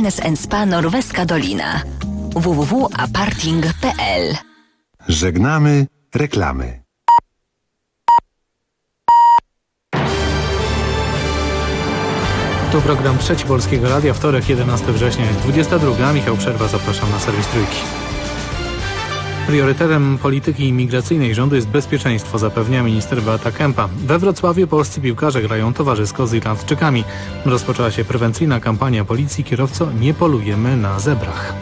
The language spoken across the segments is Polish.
Wellness & Spa Norweska Dolina. www.aparting.pl. Żegnamy reklamy. Tu program Trzeci Polskiego Radia, wtorek 11 września jest 22. Michał Przerwa, zapraszam na serwis Trójki. Priorytetem polityki imigracyjnej rządu jest bezpieczeństwo, zapewnia minister Beata Kempa. We Wrocławiu polscy piłkarze grają towarzysko z Irlandczykami. Rozpoczęła się prewencyjna kampania policji "Kierowco, nie polujemy na zebrach".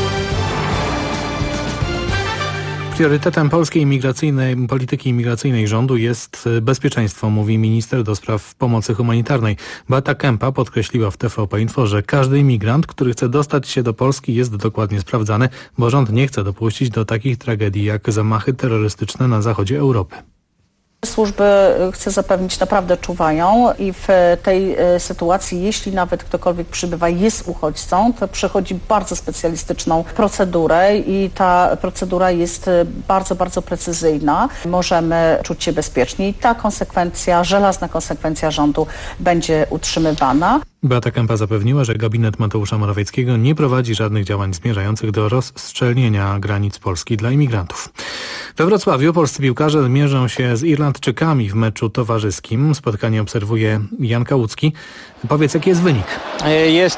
Priorytetem polskiej polityki imigracyjnej rządu jest bezpieczeństwo, mówi minister do spraw pomocy humanitarnej. Beata Kempa podkreśliła w TVP Info, że każdy imigrant, który chce dostać się do Polski, jest dokładnie sprawdzany, bo rząd nie chce dopuścić do takich tragedii jak zamachy terrorystyczne na zachodzie Europy. Służby, chcę zapewnić, naprawdę czuwają i w tej sytuacji, jeśli nawet ktokolwiek przybywa, jest uchodźcą, to przechodzi bardzo specjalistyczną procedurę i ta procedura jest bardzo, bardzo precyzyjna. Możemy czuć się bezpiecznie i ta konsekwencja, żelazna konsekwencja rządu będzie utrzymywana. Beata Kempa zapewniła, że gabinet Mateusza Morawieckiego nie prowadzi żadnych działań zmierzających do rozszczelnienia granic Polski dla imigrantów. We Wrocławiu polscy piłkarze mierzą się z Irlandczykami w meczu towarzyskim. Spotkanie obserwuje Jan Kałucki. Powiedz, jaki jest wynik? Jest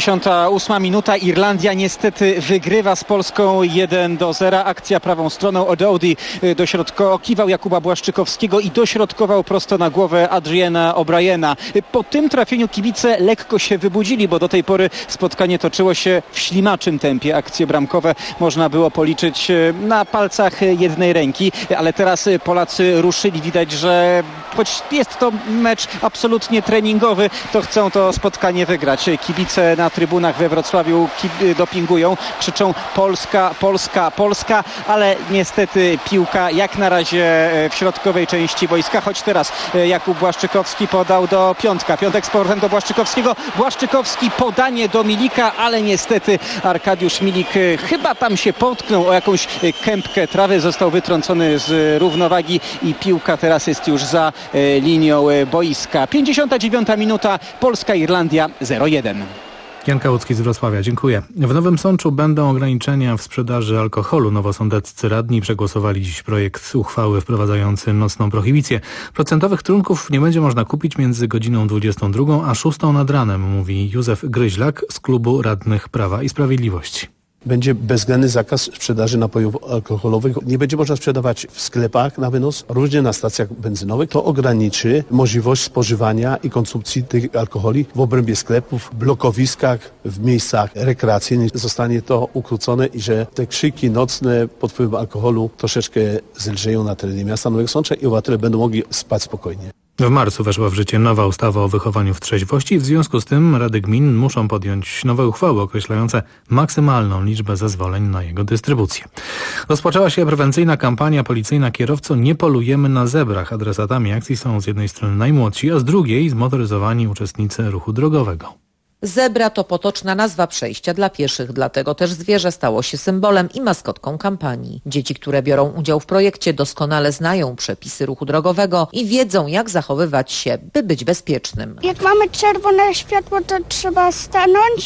58 minuta. Irlandia niestety wygrywa z Polską 1-0. Akcja prawą stroną. O'Dowdy dośrodkował Jakuba Błaszczykowskiego i dośrodkował prosto na głowę Adriana O'Briena. Po tym trafieniu kibice lekko się wybudzili, bo do tej pory spotkanie toczyło się w ślimaczym tempie. Akcje bramkowe można było policzyć na palcach jednej ręki, ale teraz Polacy ruszyli. Widać, że choć jest to mecz absolutnie treningowy, to chcą to spotkanie wygrać. Kibice na trybunach we Wrocławiu dopingują, krzyczą Polska, Polska, Polska, ale niestety piłka jak na razie w środkowej części boiska, choć teraz Jakub Błaszczykowski podał do Piątka. Piątek z powrotem do Błaszczykowskiego. Błaszczykowski podanie do Milika, ale niestety Arkadiusz Milik chyba tam się potknął o jakąś kępkę trawy, został wytrącony z równowagi i piłka teraz jest już za linią boiska. 59 minuta, Polska-Irlandia 0-1. Jan Kałucki z Wrocławia, dziękuję. W Nowym Sączu będą ograniczenia w sprzedaży alkoholu. Nowosądeccy radni przegłosowali dziś projekt uchwały wprowadzający nocną prohibicję. Procentowych trunków nie będzie można kupić między godziną 22 a 6 nad ranem, mówi Józef Gryźlak z klubu radnych Prawa i Sprawiedliwości. Będzie bezwzględny zakaz sprzedaży napojów alkoholowych. Nie będzie można sprzedawać w sklepach na wynos, również na stacjach benzynowych. To ograniczy możliwość spożywania i konsumpcji tych alkoholi w obrębie sklepów, blokowiskach, w miejscach rekreacyjnych. Zostanie to ukrócone i że te krzyki nocne pod wpływem alkoholu troszeczkę zelżeją na terenie miasta Nowego Sącza i obywatele będą mogli spać spokojnie. W marcu weszła w życie nowa ustawa o wychowaniu w trzeźwości. W związku z tym rady gmin muszą podjąć nowe uchwały określające maksymalną liczbę zezwoleń na jego dystrybucję. Rozpoczęła się prewencyjna kampania policyjna "Kierowco, nie polujemy na zebrach". Adresatami akcji są z jednej strony najmłodsi, a z drugiej zmotoryzowani uczestnicy ruchu drogowego. Zebra to potoczna nazwa przejścia dla pieszych, dlatego też zwierzę stało się symbolem i maskotką kampanii. Dzieci, które biorą udział w projekcie, doskonale znają przepisy ruchu drogowego i wiedzą, jak zachowywać się, by być bezpiecznym. Jak mamy czerwone światło, to trzeba stanąć.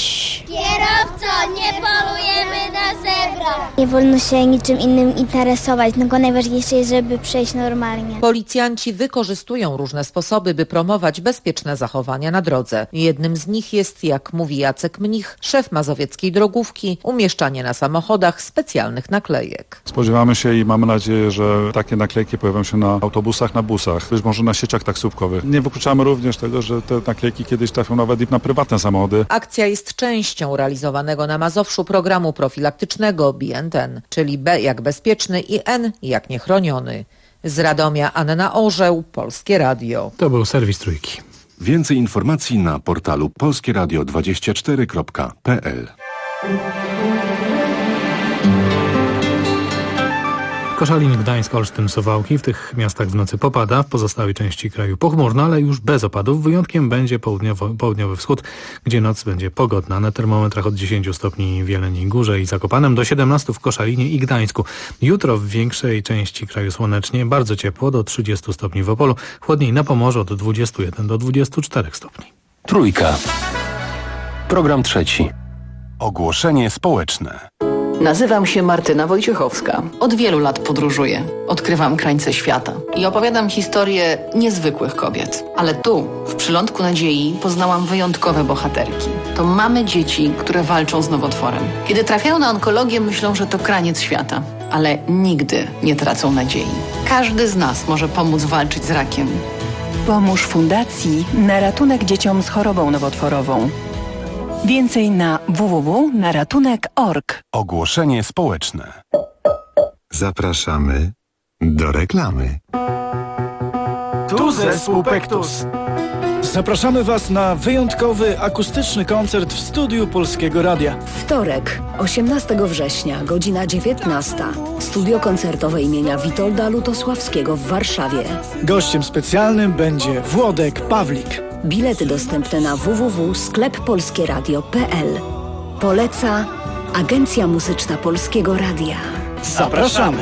Kierowco, nie polujemy na zebra. Nie wolno się niczym innym interesować, tylko najważniejsze jest, żeby przejść normalnie. Policjanci wykorzystują różne sposoby, by promować bezpieczne zachowania na drodze. Jednym z nich jest, jak mówi Jacek Mnich, szef mazowieckiej drogówki, umieszczanie na samochodach specjalnych naklejek. Spodziewamy się i mamy nadzieję, że takie naklejki pojawią się na autobusach, na busach, być może na sieciach taksówkowych. Nie wykluczamy również tego, że te naklejki kiedyś trafią nawet i na prywatne samochody. Akcja jest częścią realizowanego na Mazowszu programu profilaktycznego BNTN, czyli B jak bezpieczny i N jak niechroniony. Z Radomia Anna Orzeł, Polskie Radio. To był serwis Trójki. Więcej informacji na portalu polskieradio24.pl. Koszalin, Gdańsk, Olsztyn, Suwałki. W tych miastach w nocy popada, w pozostałej części kraju pochmurno, ale już bez opadów. Wyjątkiem będzie południowy wschód, gdzie noc będzie pogodna. Na termometrach od 10 stopni w Jeleniej Górze i Zakopanem do 17 w Koszalinie i Gdańsku. Jutro w większej części kraju słonecznie, bardzo ciepło, do 30 stopni w Opolu, chłodniej na Pomorzu od 21 do 24 stopni. Trójka. Program trzeci. Ogłoszenie społeczne. Nazywam się Martyna Wojciechowska. Od wielu lat podróżuję. Odkrywam krańce świata i opowiadam historie niezwykłych kobiet. Ale tu, w Przylądku Nadziei, poznałam wyjątkowe bohaterki. To mamy dzieci, które walczą z nowotworem. Kiedy trafiają na onkologię, myślą, że to kraniec świata. Ale nigdy nie tracą nadziei. Każdy z nas może pomóc walczyć z rakiem. Pomóż Fundacji na ratunek dzieciom z chorobą nowotworową. Więcej na www.naratunek.org. Ogłoszenie społeczne. Zapraszamy do reklamy. Tu zespół Pektus. Zapraszamy Was na wyjątkowy akustyczny koncert w studiu Polskiego Radia. Wtorek, 18 września, godzina 19. Studio koncertowe imienia Witolda Lutosławskiego w Warszawie. Gościem specjalnym będzie Włodek Pawlik. Bilety dostępne na www.skleppolskieradio.pl. Poleca Agencja Muzyczna Polskiego Radia. Zapraszamy!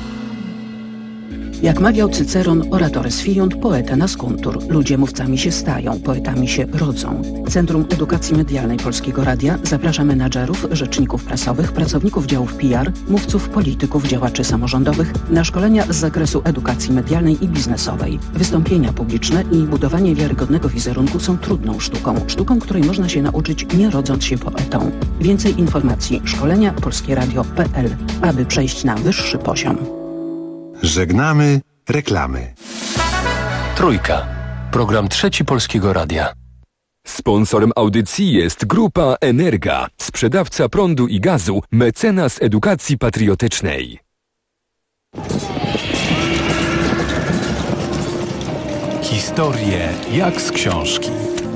Jak mawiał Cyceron, oratores fiunt, poeta nascuntur. Ludzie mówcami się stają, poetami się rodzą. Centrum Edukacji Medialnej Polskiego Radia zaprasza menadżerów, rzeczników prasowych, pracowników działów PR, mówców, polityków, działaczy samorządowych na szkolenia z zakresu edukacji medialnej i biznesowej. Wystąpienia publiczne i budowanie wiarygodnego wizerunku są trudną sztuką, której można się nauczyć nie rodząc się poetą. Więcej informacji szkolenia polskieradio.pl, aby przejść na wyższy poziom. Żegnamy reklamy. Trójka. Program Trzeci Polskiego Radia. Sponsorem audycji jest Grupa Energa, sprzedawca prądu i gazu, mecenas edukacji patriotycznej. Historie jak z książki.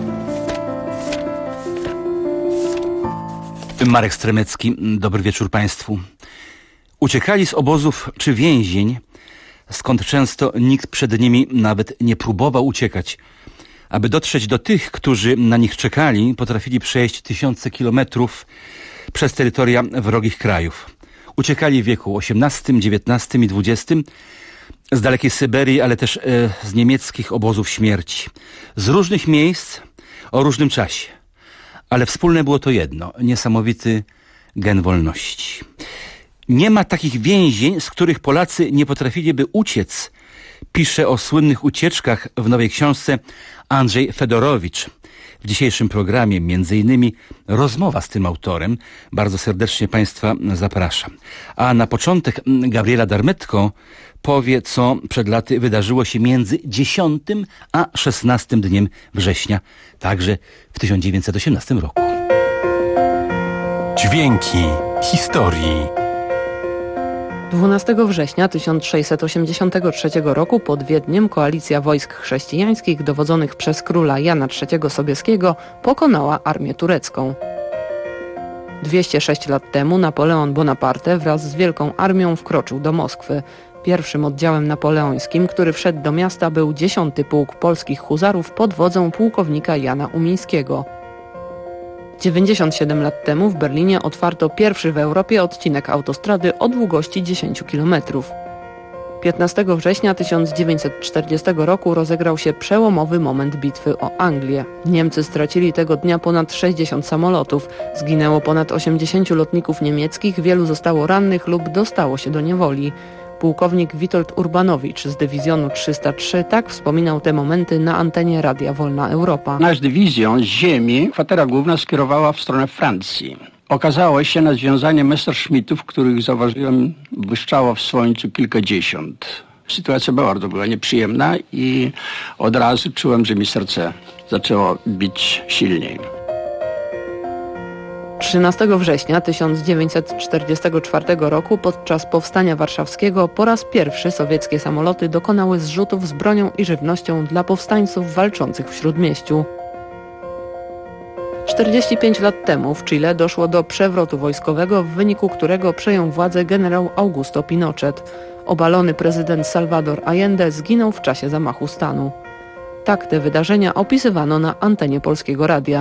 Marek Stremecki, dobry wieczór Państwu. Uciekali z obozów czy więzień, skąd często nikt przed nimi nawet nie próbował uciekać. Aby dotrzeć do tych, którzy na nich czekali, potrafili przejść tysiące kilometrów przez terytoria wrogich krajów. Uciekali w wieku XVIII, XIX i XX z dalekiej Syberii, ale też z niemieckich obozów śmierci. Z różnych miejsc, o różnym czasie. Ale wspólne było to jedno, niesamowity gen wolności. Nie ma takich więzień, z których Polacy nie potrafiliby uciec, pisze o słynnych ucieczkach w nowej książce Andrzej Fedorowicz. W dzisiejszym programie między innymi rozmowa z tym autorem. Bardzo serdecznie Państwa zapraszam. A na początek Gabriela Darmetko powie, co przed laty wydarzyło się między 10 a 16 dniem września, także w 1918 roku. Dźwięki historii. 12 września 1683 roku pod Wiedniem koalicja wojsk chrześcijańskich dowodzonych przez króla Jana III Sobieskiego pokonała armię turecką. 206 lat temu Napoleon Bonaparte wraz z wielką armią wkroczył do Moskwy. Pierwszym oddziałem napoleońskim, który wszedł do miasta, był 10. Pułk Polskich Huzarów pod wodzą pułkownika Jana Umińskiego. 97 lat temu w Berlinie otwarto pierwszy w Europie odcinek autostrady o długości 10 km. 15 września 1940 roku rozegrał się przełomowy moment bitwy o Anglię. Niemcy stracili tego dnia ponad 60 samolotów, zginęło ponad 80 lotników niemieckich, wielu zostało rannych lub dostało się do niewoli. Pułkownik Witold Urbanowicz z dywizjonu 303 tak wspominał te momenty na antenie Radia Wolna Europa. Nasz dywizjon z ziemi kwatera główna skierowała w stronę Francji. Okazało się na związanie Messerschmittów, których zauważyłem, błyszczało w słońcu kilkadziesiąt. Sytuacja bardzo była nieprzyjemna i od razu czułem, że mi serce zaczęło bić silniej. 13 września 1944 roku podczas Powstania Warszawskiego po raz pierwszy sowieckie samoloty dokonały zrzutów z bronią i żywnością dla powstańców walczących w Śródmieściu. 45 lat temu w Chile doszło do przewrotu wojskowego, w wyniku którego przejął władzę generał Augusto Pinochet. Obalony prezydent Salvador Allende zginął w czasie zamachu stanu. Tak te wydarzenia opisywano na antenie Polskiego Radia.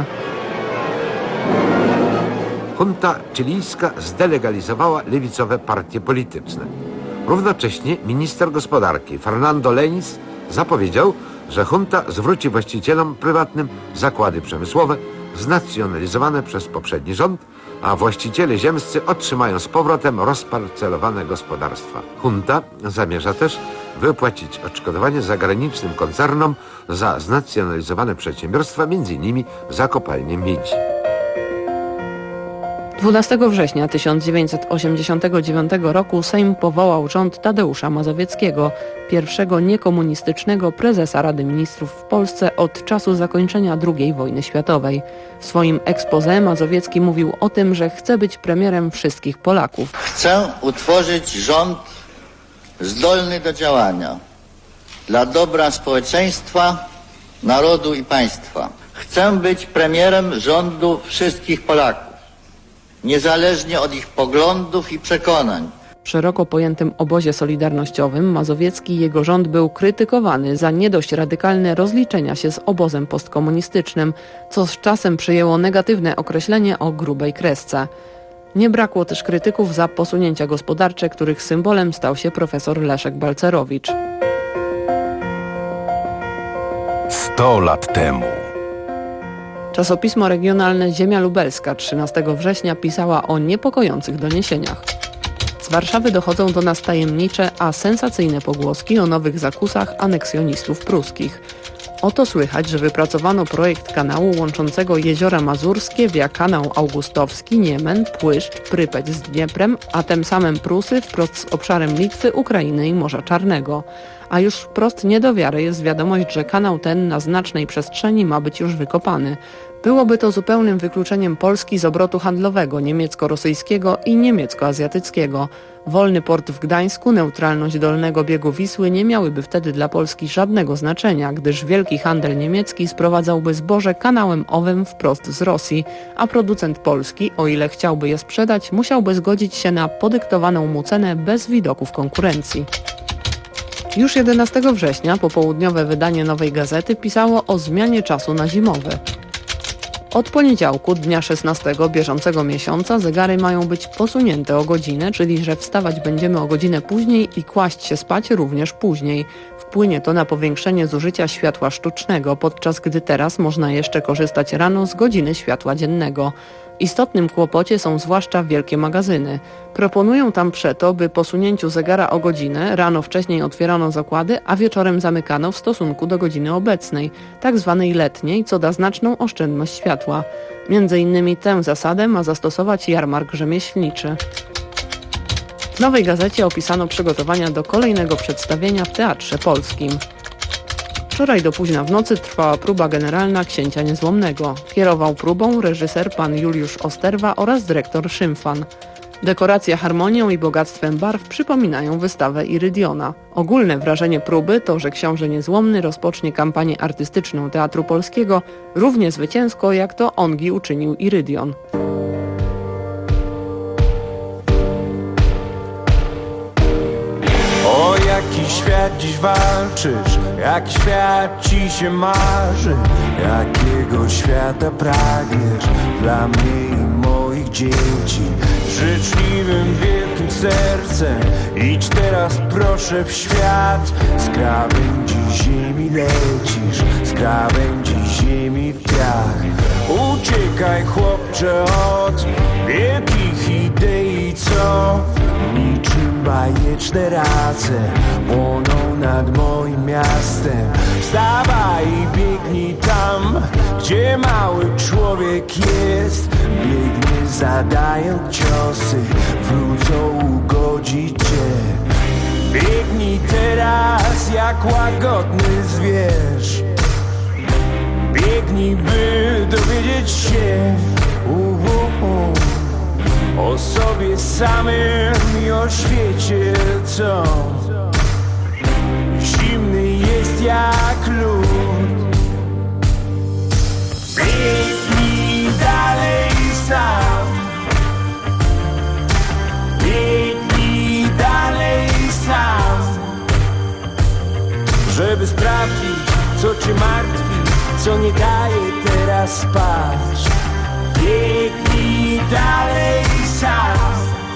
Junta chilijska zdelegalizowała lewicowe partie polityczne. Równocześnie minister gospodarki Fernando Lenis zapowiedział, że junta zwróci właścicielom prywatnym zakłady przemysłowe znacjonalizowane przez poprzedni rząd a właściciele ziemscy otrzymają z powrotem rozparcelowane gospodarstwa. Junta zamierza też wypłacić odszkodowanie zagranicznym koncernom za znacjonalizowane przedsiębiorstwa, m.in. za kopalnię miedzi. 12 września 1989 roku Sejm powołał rząd Tadeusza Mazowieckiego, pierwszego niekomunistycznego prezesa Rady Ministrów w Polsce od czasu zakończenia II wojny światowej. W swoim exposé Mazowiecki mówił o tym, że chce być premierem wszystkich Polaków. Chcę utworzyć rząd zdolny do działania dla dobra społeczeństwa, narodu i państwa. Chcę być premierem rządu wszystkich Polaków, niezależnie od ich poglądów i przekonań. W szeroko pojętym obozie solidarnościowym Mazowiecki i jego rząd był krytykowany za nie dość radykalne rozliczenia się z obozem postkomunistycznym, co z czasem przyjęło negatywne określenie o grubej kresce. Nie brakło też krytyków za posunięcia gospodarcze, których symbolem stał się profesor Leszek Balcerowicz. 100 lat temu. Czasopismo regionalne Ziemia Lubelska 13 września pisała o niepokojących doniesieniach. Z Warszawy dochodzą do nas tajemnicze, a sensacyjne pogłoski o nowych zakusach aneksjonistów pruskich. Oto słychać, że wypracowano projekt kanału łączącego jeziora Mazurskie via kanał Augustowski, Niemen, Płyszcz, Prypeć z Dnieprem, a tym samym Prusy wprost z obszarem Litwy, Ukrainy i Morza Czarnego. A już wprost nie do wiary jest wiadomość, że kanał ten na znacznej przestrzeni ma być już wykopany. Byłoby to zupełnym wykluczeniem Polski z obrotu handlowego niemiecko-rosyjskiego i niemiecko-azjatyckiego. Wolny port w Gdańsku, neutralność dolnego biegu Wisły nie miałyby wtedy dla Polski żadnego znaczenia, gdyż wielki handel niemiecki sprowadzałby zboże kanałem owym wprost z Rosji, a producent polski, o ile chciałby je sprzedać, musiałby zgodzić się na podyktowaną mu cenę bez widoków konkurencji. Już 11 września popołudniowe wydanie Nowej Gazety pisało o zmianie czasu na zimowy. Od poniedziałku, dnia 16 bieżącego miesiąca, zegary mają być posunięte o godzinę, czyli że wstawać będziemy o godzinę później i kłaść się spać również później. Wpłynie to na powiększenie zużycia światła sztucznego, podczas gdy teraz można jeszcze korzystać rano z godziny światła dziennego. W istotnym kłopocie są zwłaszcza wielkie magazyny. Proponują tam przeto, by po sunięciu zegara o godzinę rano wcześniej otwierano zakłady, a wieczorem zamykano w stosunku do godziny obecnej, tak zwanej letniej, co da znaczną oszczędność światła. Między innymi tę zasadę ma zastosować jarmark rzemieślniczy. W Nowej Gazecie opisano przygotowania do kolejnego przedstawienia w Teatrze Polskim. Wczoraj do późna w nocy trwała próba generalna Księcia Niezłomnego. Kierował próbą reżyser pan Juliusz Osterwa oraz dyrektor Szymfan. Dekoracja harmonią i bogactwem barw przypominają wystawę Irydiona. Ogólne wrażenie próby to, że Książę Niezłomny rozpocznie kampanię artystyczną Teatru Polskiego równie zwycięsko, jak to ongi uczynił Irydion. O jaki świat dziś walczysz, jaki świat ci się marzy, jakiego świata pragniesz dla mnie i moich dzieci. Z życzliwym, wielkim sercem idź teraz proszę w świat. Z krawędzi ziemi lecisz, z krawędzi ziemi w piach. Uciekaj chłopcze od wielkich idei, co niczym bajeczne race płoną nad moim miastem. Wstawaj i biegnij tam, gdzie mały człowiek jest. Biegnie zadając ciosy, wrócą ugodzić cię. Biegnij teraz jak łagodny zwierz. Biegnij, by dowiedzieć się o sobie samym i o świecie, co zimny jest jak lód. Biegnij dalej sam. Biegnij dalej sam, żeby sprawdzić, co cię martwi, co nie daje teraz spać. Biegnij dalej sam.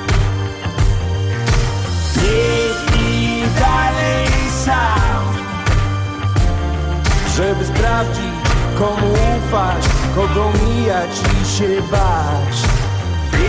Biegnij dalej sam, żeby sprawdzić, komu ufać, kogo mijać i się bać.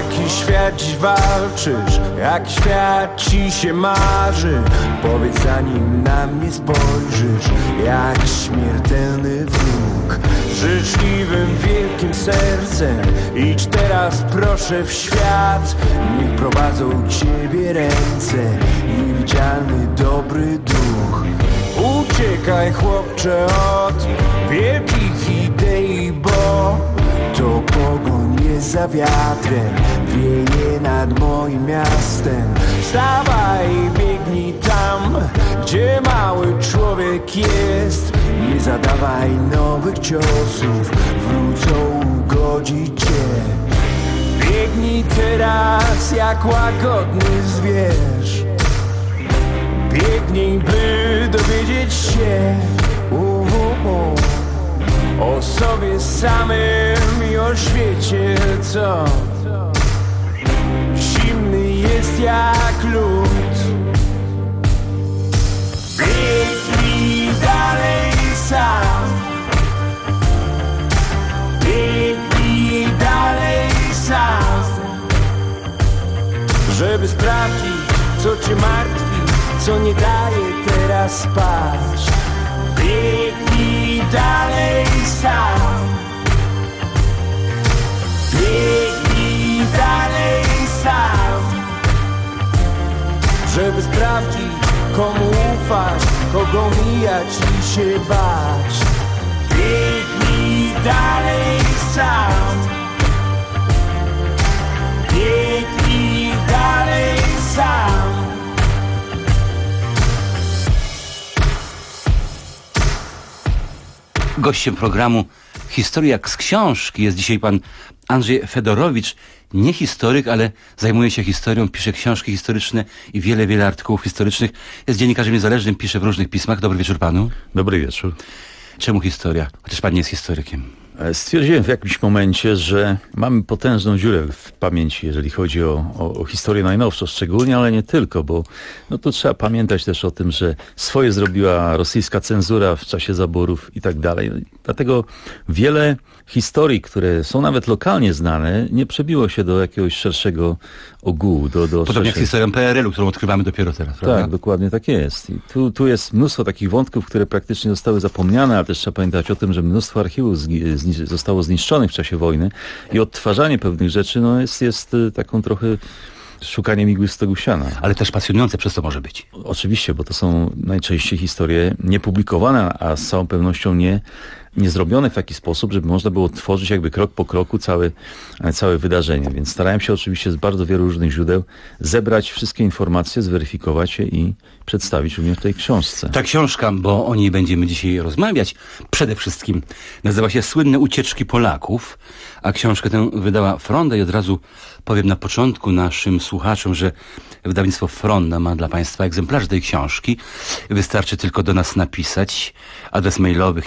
jaki świat dziś walczysz, jak świat ci się marzy. Powiedz zanim na mnie spojrzysz, jak śmiertelny wróg. Z życzliwym, wielkim sercem idź teraz proszę w świat. Niech prowadzą ciebie ręce, niewidzialny dobry duch. Uciekaj chłopcze od wielkich idei, bo to pogoń jest za wiatrem, wieje nad moim miastem. Wstawaj i biegnij tam, gdzie mały człowiek jest. Nie zadawaj nowych ciosów, wrócą ugodzić cię. Biegnij teraz jak łagodny zwierz. Biegnij, by dowiedzieć się o sobie samym i o świecie, co zimny jest jak lód. Biegnij dalej sam. Biegnij dalej sam, żeby sprawdzić, co cię martwi, co nie daje teraz spać. Biegnij dalej sam. Biegnij dalej sam, żeby sprawdzić, komu ufać, kogo mijać i się bać. Biegnij dalej sam. Biegnij dalej sam. Gościem programu Historia jak z książki jest dzisiaj pan Andrzej Fedorowicz. Nie historyk, ale zajmuje się historią, pisze książki historyczne i wiele artykułów historycznych. Jest dziennikarzem niezależnym, pisze w różnych pismach. Dobry wieczór panu. Dobry wieczór. Czemu historia? Chociaż pan nie jest historykiem. Stwierdziłem w jakimś momencie, że mamy potężną dziurę w pamięci, jeżeli chodzi o historię najnowszą szczególnie, ale nie tylko, bo no tu trzeba pamiętać też o tym, że swoje zrobiła rosyjska cenzura w czasie zaborów i tak dalej. Dlatego wiele historii, które są nawet lokalnie znane, nie przebiło się do jakiegoś szerszego ogółu. Podobnie jak z historią PRL-u, którą odkrywamy dopiero teraz, prawda? Tak, dokładnie tak jest. I tu jest mnóstwo takich wątków, które praktycznie zostały zapomniane, ale też trzeba pamiętać o tym, że mnóstwo archiwów zostało zniszczonych w czasie wojny i odtwarzanie pewnych rzeczy jest taką trochę szukaniem igły z tego siana. Ale też pasjonujące przez to może być. Oczywiście, bo to są najczęściej historie niepublikowane, a z całą pewnością nie zrobione w taki sposób, żeby można było tworzyć jakby krok po kroku całe wydarzenie. Więc starałem się oczywiście z bardzo wielu różnych źródeł zebrać wszystkie informacje, zweryfikować je i przedstawić również w tej książce. Ta książka, bo o niej będziemy dzisiaj rozmawiać, przede wszystkim nazywa się Słynne ucieczki Polaków, a książkę tę wydała Fronda i od razu powiem na początku naszym słuchaczom, że wydawnictwo Fronda ma dla państwa egzemplarz tej książki. Wystarczy tylko do nas napisać adres mailowy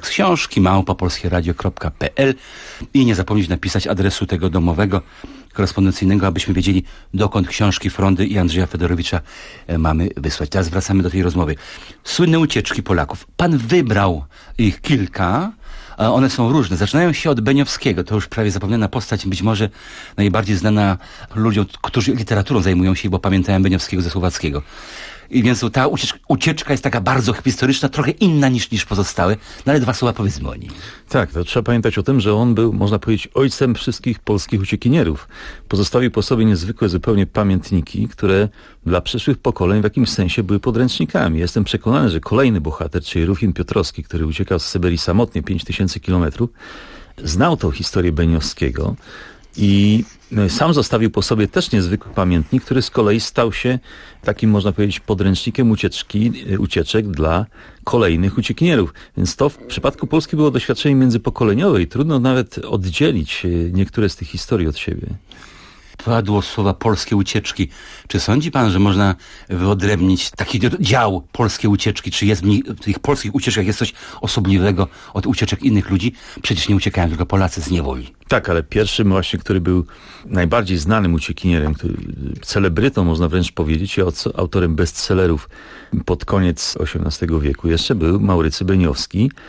historiaksksiążki@polskieradio.pl i nie zapomnieć napisać adresu tego domowego, korespondencyjnego, abyśmy wiedzieli, dokąd książki Frondy i Andrzeja Fedorowicza mamy wysłać. Teraz wracamy do tej rozmowy. Słynne ucieczki Polaków. Pan wybrał ich kilka, a one są różne. Zaczynają się od Beniowskiego. To już prawie zapomniana postać, być może najbardziej znana ludziom, którzy literaturą zajmują się, bo pamiętają Beniowskiego ze Słowackiego. I więc ta ucieczka jest taka bardzo historyczna, trochę inna niż pozostałe, no ale dwa słowa powiedzmy o nim. Tak, to trzeba pamiętać o tym, że on był, można powiedzieć, ojcem wszystkich polskich uciekinierów. Pozostawił po sobie niezwykłe zupełnie pamiętniki, które dla przyszłych pokoleń w jakimś sensie były podręcznikami. Jestem przekonany, że kolejny bohater, czyli Rufin Piotrowski, który uciekał z Syberii samotnie 5000 kilometrów, znał tą historię Beniowskiego i sam zostawił po sobie też niezwykły pamiętnik, który z kolei stał się takim, można powiedzieć, podręcznikiem ucieczek dla kolejnych uciekinierów. Więc to w przypadku Polski było doświadczenie międzypokoleniowe i trudno nawet oddzielić niektóre z tych historii od siebie. Padło słowa polskie ucieczki. Czy sądzi pan, że można wyodrębnić taki dział polskie ucieczki? Czy jest w tych polskich ucieczkach jest coś osobliwego od ucieczek innych ludzi? Przecież nie uciekają tylko Polacy z niewoli. Tak, ale pierwszym właśnie, który był najbardziej znanym uciekinierem, celebrytą można wręcz powiedzieć, autorem bestsellerów pod koniec XVIII wieku jeszcze był Maurycy Beniowski.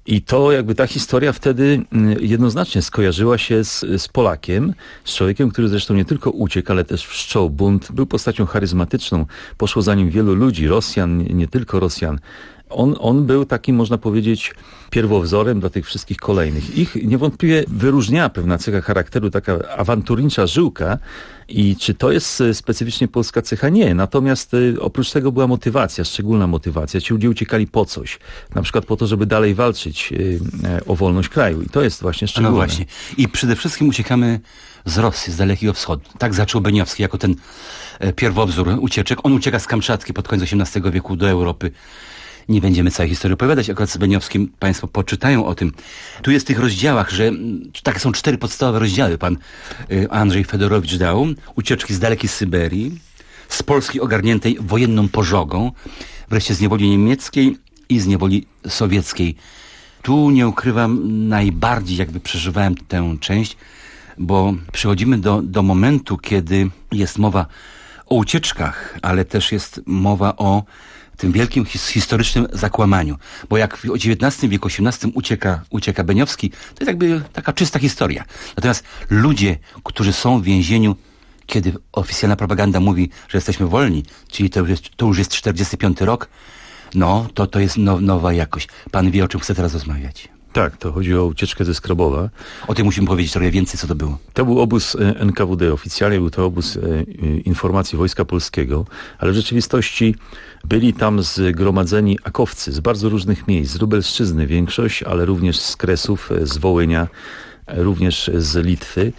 I to jakby ta historia wtedy jednoznacznie skojarzyła się z Polakiem, z człowiekiem, który zresztą nie tylko uciekł, ale też wszczął bunt, był postacią charyzmatyczną, poszło za nim wielu ludzi, Rosjan, nie tylko Rosjan. On był takim, można powiedzieć, pierwowzorem dla tych wszystkich kolejnych. Ich niewątpliwie wyróżniała pewna cecha charakteru, taka awanturnicza żyłka. I czy to jest specyficznie polska cecha? Nie. Natomiast oprócz tego była motywacja, szczególna motywacja. Ci ludzie uciekali po coś. Na przykład po to, żeby dalej walczyć o wolność kraju. I to jest właśnie szczególne. No właśnie. I przede wszystkim uciekamy z Rosji, z Dalekiego Wschodu. Tak zaczął Beniowski jako ten pierwowzór ucieczek. On ucieka z Kamczatki pod koniec XVIII wieku do Europy. Nie będziemy całej historii opowiadać, akurat z Beniowskim państwo poczytają o tym. Tu jest w tych rozdziałach, że tak są 4 podstawowe rozdziały. Pan Andrzej Fedorowicz dał. Ucieczki z dalekiej Syberii, z Polski ogarniętej wojenną pożogą, wreszcie z niewoli niemieckiej i z niewoli sowieckiej. Tu nie ukrywam, najbardziej jakby przeżywałem tę część, bo przychodzimy do momentu, kiedy jest mowa o ucieczkach, ale też jest mowa o tym wielkim historycznym zakłamaniu. Bo jak w XIX wieku, XVIII ucieka Beniowski, to jest jakby taka czysta historia. Natomiast ludzie, którzy są w więzieniu, kiedy oficjalna propaganda mówi, że jesteśmy wolni, czyli to już jest 45 rok, no to jest nowa jakość. Pan wie, o czym chce teraz rozmawiać. Tak, to chodzi o ucieczkę ze Skrobowa. O tym musimy powiedzieć trochę więcej, co to było. To był obóz NKWD. Oficjalnie był to obóz informacji Wojska Polskiego, ale w rzeczywistości byli tam zgromadzeni akowcy z bardzo różnych miejsc, z Lubelszczyzny większość, ale również z Kresów, z Wołynia, również z Litwy,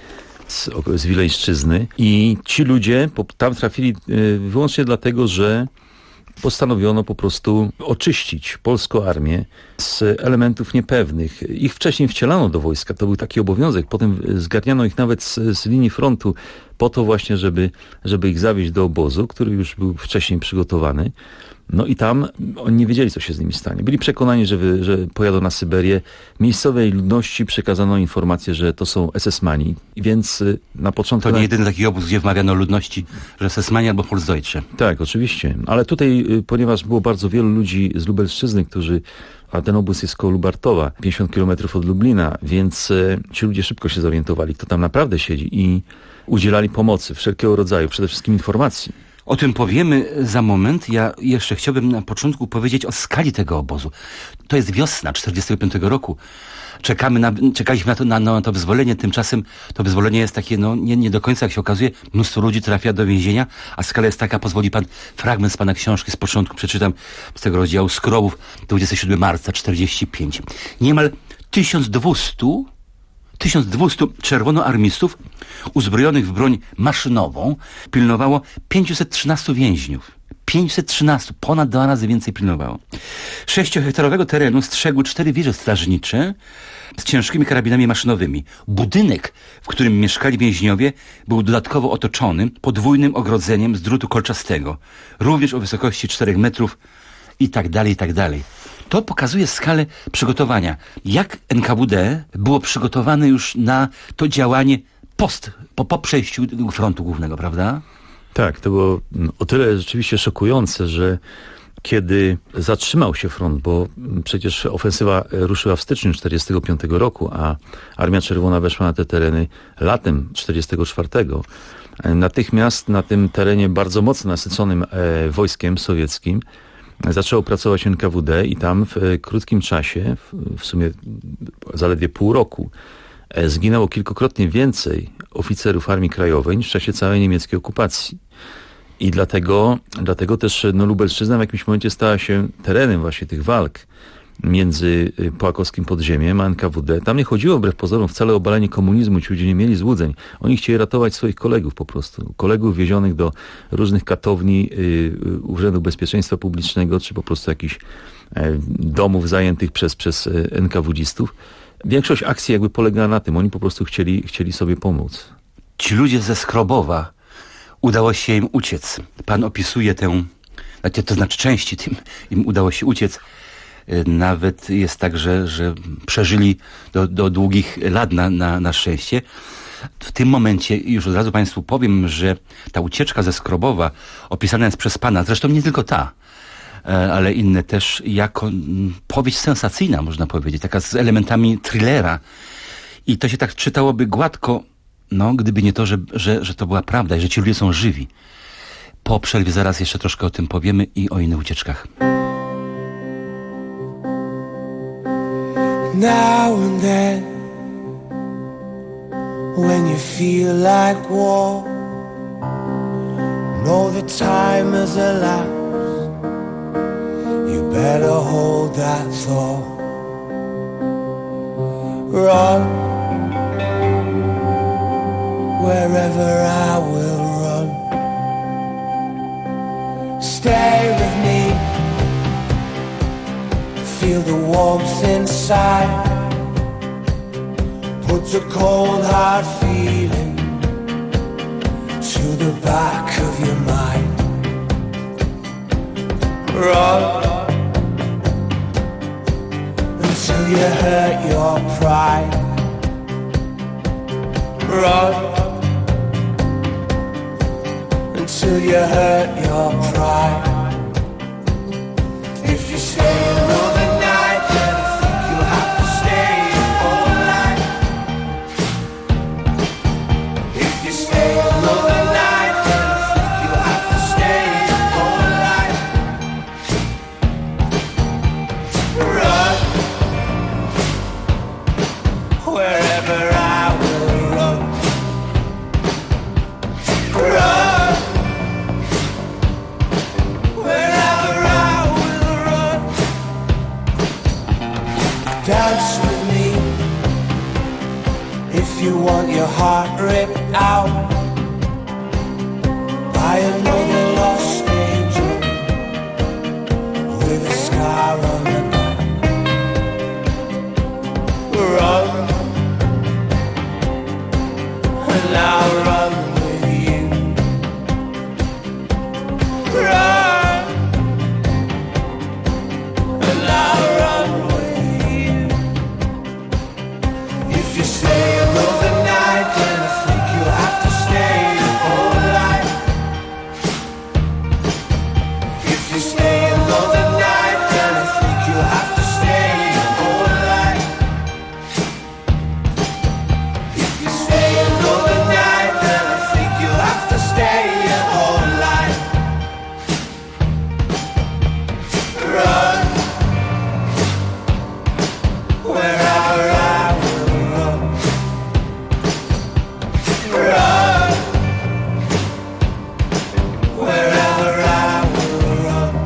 z Wileńszczyzny. I ci ludzie tam trafili wyłącznie dlatego, że postanowiono po prostu oczyścić polską armię z elementów niepewnych. Ich wcześniej wcielano do wojska, to był taki obowiązek. Potem zgarniano ich nawet z linii frontu po to właśnie, żeby ich zawieźć do obozu, który już był wcześniej przygotowany. No i tam oni nie wiedzieli, co się z nimi stanie. Byli przekonani, że pojadą na Syberię. Miejscowej ludności przekazano informację, że to są SS-mani. Więc na początku... To nie jedyny taki obóz, gdzie wmawiano ludności, że SS-mani albo Volksdeutsche. Tak, oczywiście. Ale tutaj, ponieważ było bardzo wielu ludzi z Lubelszczyzny, a ten obóz jest koło Lubartowa, 50 km od Lublina, więc ci ludzie szybko się zorientowali, kto tam naprawdę siedzi i udzielali pomocy wszelkiego rodzaju, przede wszystkim informacji. O tym powiemy za moment. Ja jeszcze chciałbym na początku powiedzieć o skali tego obozu. To jest wiosna 1945 roku. Czekaliśmy na to wyzwolenie. Tymczasem to wyzwolenie jest takie, nie do końca, jak się okazuje. Mnóstwo ludzi trafia do więzienia, a skala jest taka, pozwoli pan fragment z pana książki z początku, przeczytam z tego rozdziału Skrobów, 27 marca 1945. Niemal 1200 czerwonoarmistów uzbrojonych w broń maszynową pilnowało 513 więźniów. 513, ponad 2 razy więcej pilnowało. 6-hektarowego terenu strzegły 4 wieże strażnicze z ciężkimi karabinami maszynowymi. Budynek, w którym mieszkali więźniowie, był dodatkowo otoczony podwójnym ogrodzeniem z drutu kolczastego, również o wysokości 4 metrów i tak dalej, i tak dalej. To pokazuje skalę przygotowania. Jak NKWD było przygotowane już na to działanie po przejściu frontu głównego, prawda? Tak, to było o tyle rzeczywiście szokujące, że kiedy zatrzymał się front, bo przecież ofensywa ruszyła w styczniu 1945 roku, a Armia Czerwona weszła na te tereny latem 1944. Natychmiast na tym terenie bardzo mocno nasyconym wojskiem sowieckim zaczęło pracować NKWD i tam w krótkim czasie, w sumie zaledwie pół roku, zginęło kilkukrotnie więcej oficerów Armii Krajowej niż w czasie całej niemieckiej okupacji. I dlatego też Lubelszczyzna w jakimś momencie stała się terenem właśnie tych walk między połakowskim podziemiem a NKWD. Tam nie chodziło wbrew pozorom wcale o obalenie komunizmu, ci ludzie nie mieli złudzeń. Oni chcieli ratować swoich kolegów po prostu. Kolegów wiezionych do różnych katowni Urzędu Bezpieczeństwa Publicznego, czy po prostu jakichś domów zajętych przez NKWD-istów. Większość akcji jakby polegała na tym. Oni po prostu chcieli sobie pomóc. Ci ludzie ze Skrobowa, udało się im uciec. Pan opisuje to znaczy części im udało się uciec. Nawet jest tak, że przeżyli do długich lat na szczęście. W tym momencie już od razu państwu powiem, że ta ucieczka ze Skrobowa opisana jest przez pana, zresztą nie tylko ta, ale inne też jako powieść sensacyjna, można powiedzieć, taka z elementami thrillera. I to się tak czytałoby gładko, gdyby nie to, że to była prawda i że ci ludzie są żywi. Po przerwie zaraz jeszcze troszkę o tym powiemy i o innych ucieczkach. Now and then, when you feel like war, know the time has elapsed, you better hold that thought. Run, wherever I will run. Stay with me, feel the warmth inside. Put a cold hard feeling to the back of your mind. Run until you hurt your pride. Run until you hurt your pride. If you stay another night, then I think you'll have to stay all night. If you stay another night, then I think you'll have to stay all night. Run, wherever I will run. Run, wherever I will run. Dance with me if you want your heart ripped out by another lost angel with a scar on the back. Run, and I'll run with you. Run, and I'll run with you. If you stay another night, then I think you'll have to stay all night. If you stay another night, then I think you'll have to stay all night. If you stay another night, then I think you'll have to stay all night. Run, wherever I will run. Run, wherever I will run.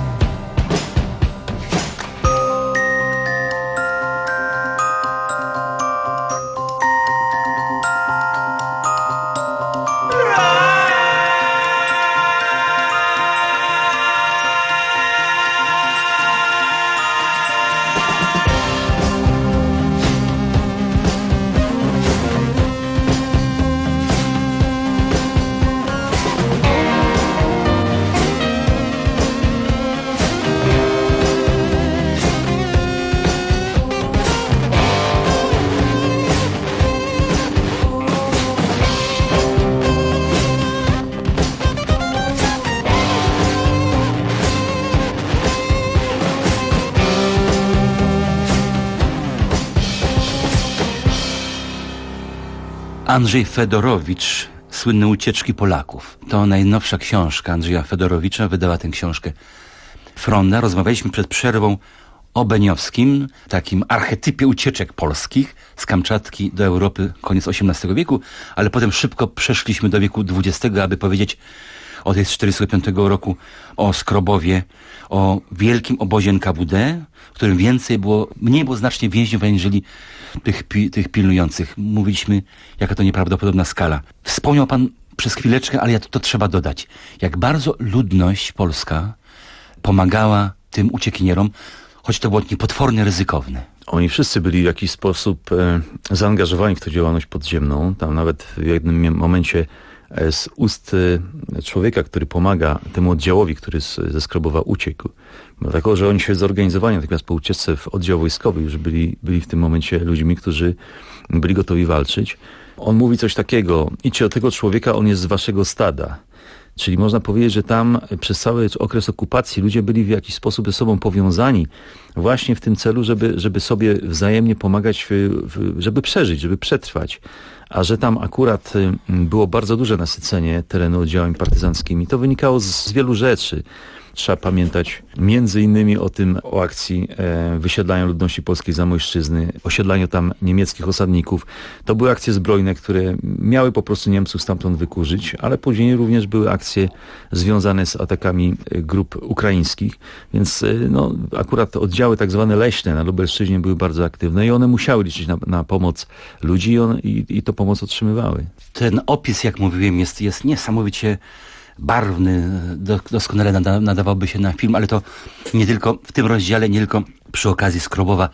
Andrzej Fedorowicz, Słynne ucieczki Polaków. To najnowsza książka Andrzeja Fedorowicza, wydała tę książkę Fronda. Rozmawialiśmy przed przerwą o Beniowskim, takim archetypie ucieczek polskich z Kamczatki do Europy, koniec XVIII wieku, ale potem szybko przeszliśmy do wieku XX, aby powiedzieć o tej z 1945 roku, o Skrobowie, o wielkim obozie NKWD, w którym mniej było znacznie więźniów, aniżeli tych pilnujących. Mówiliśmy, jaka to nieprawdopodobna skala. Wspomniał pan przez chwileczkę, ale to trzeba dodać, jak bardzo ludność polska pomagała tym uciekinierom, choć to było niepotwornie ryzykowne. Oni wszyscy byli w jakiś sposób zaangażowani w tę działalność podziemną. Tam nawet w jednym momencie z ust człowieka, który pomaga temu oddziałowi, który ze Skrobowa uciekł. Dlatego, że oni się zorganizowali natychmiast po ucieczce w oddział wojskowy, już byli w tym momencie ludźmi, którzy byli gotowi walczyć. On mówi coś takiego: idźcie o tego człowieka, on jest z waszego stada. Czyli można powiedzieć, że tam przez cały okres okupacji ludzie byli w jakiś sposób ze sobą powiązani właśnie w tym celu, żeby sobie wzajemnie pomagać, żeby przeżyć, żeby przetrwać. A że tam akurat było bardzo duże nasycenie terenu oddziałami partyzanckimi, to wynikało z wielu rzeczy. Trzeba pamiętać między innymi o akcji wysiedlania ludności polskiej Zamojszczyzny, osiedlaniu tam niemieckich osadników. To były akcje zbrojne, które miały po prostu Niemców stamtąd wykurzyć, ale później również były akcje związane z atakami grup ukraińskich, więc no, akurat oddziały tak zwane leśne na Lubelszczyźnie były bardzo aktywne i one musiały liczyć na pomoc ludzi i to pomoc otrzymywały. Ten opis, jak mówiłem, jest niesamowicie barwny, doskonale nadawałby się na film, ale to nie tylko w tym rozdziale, nie tylko przy okazji Skrobowa.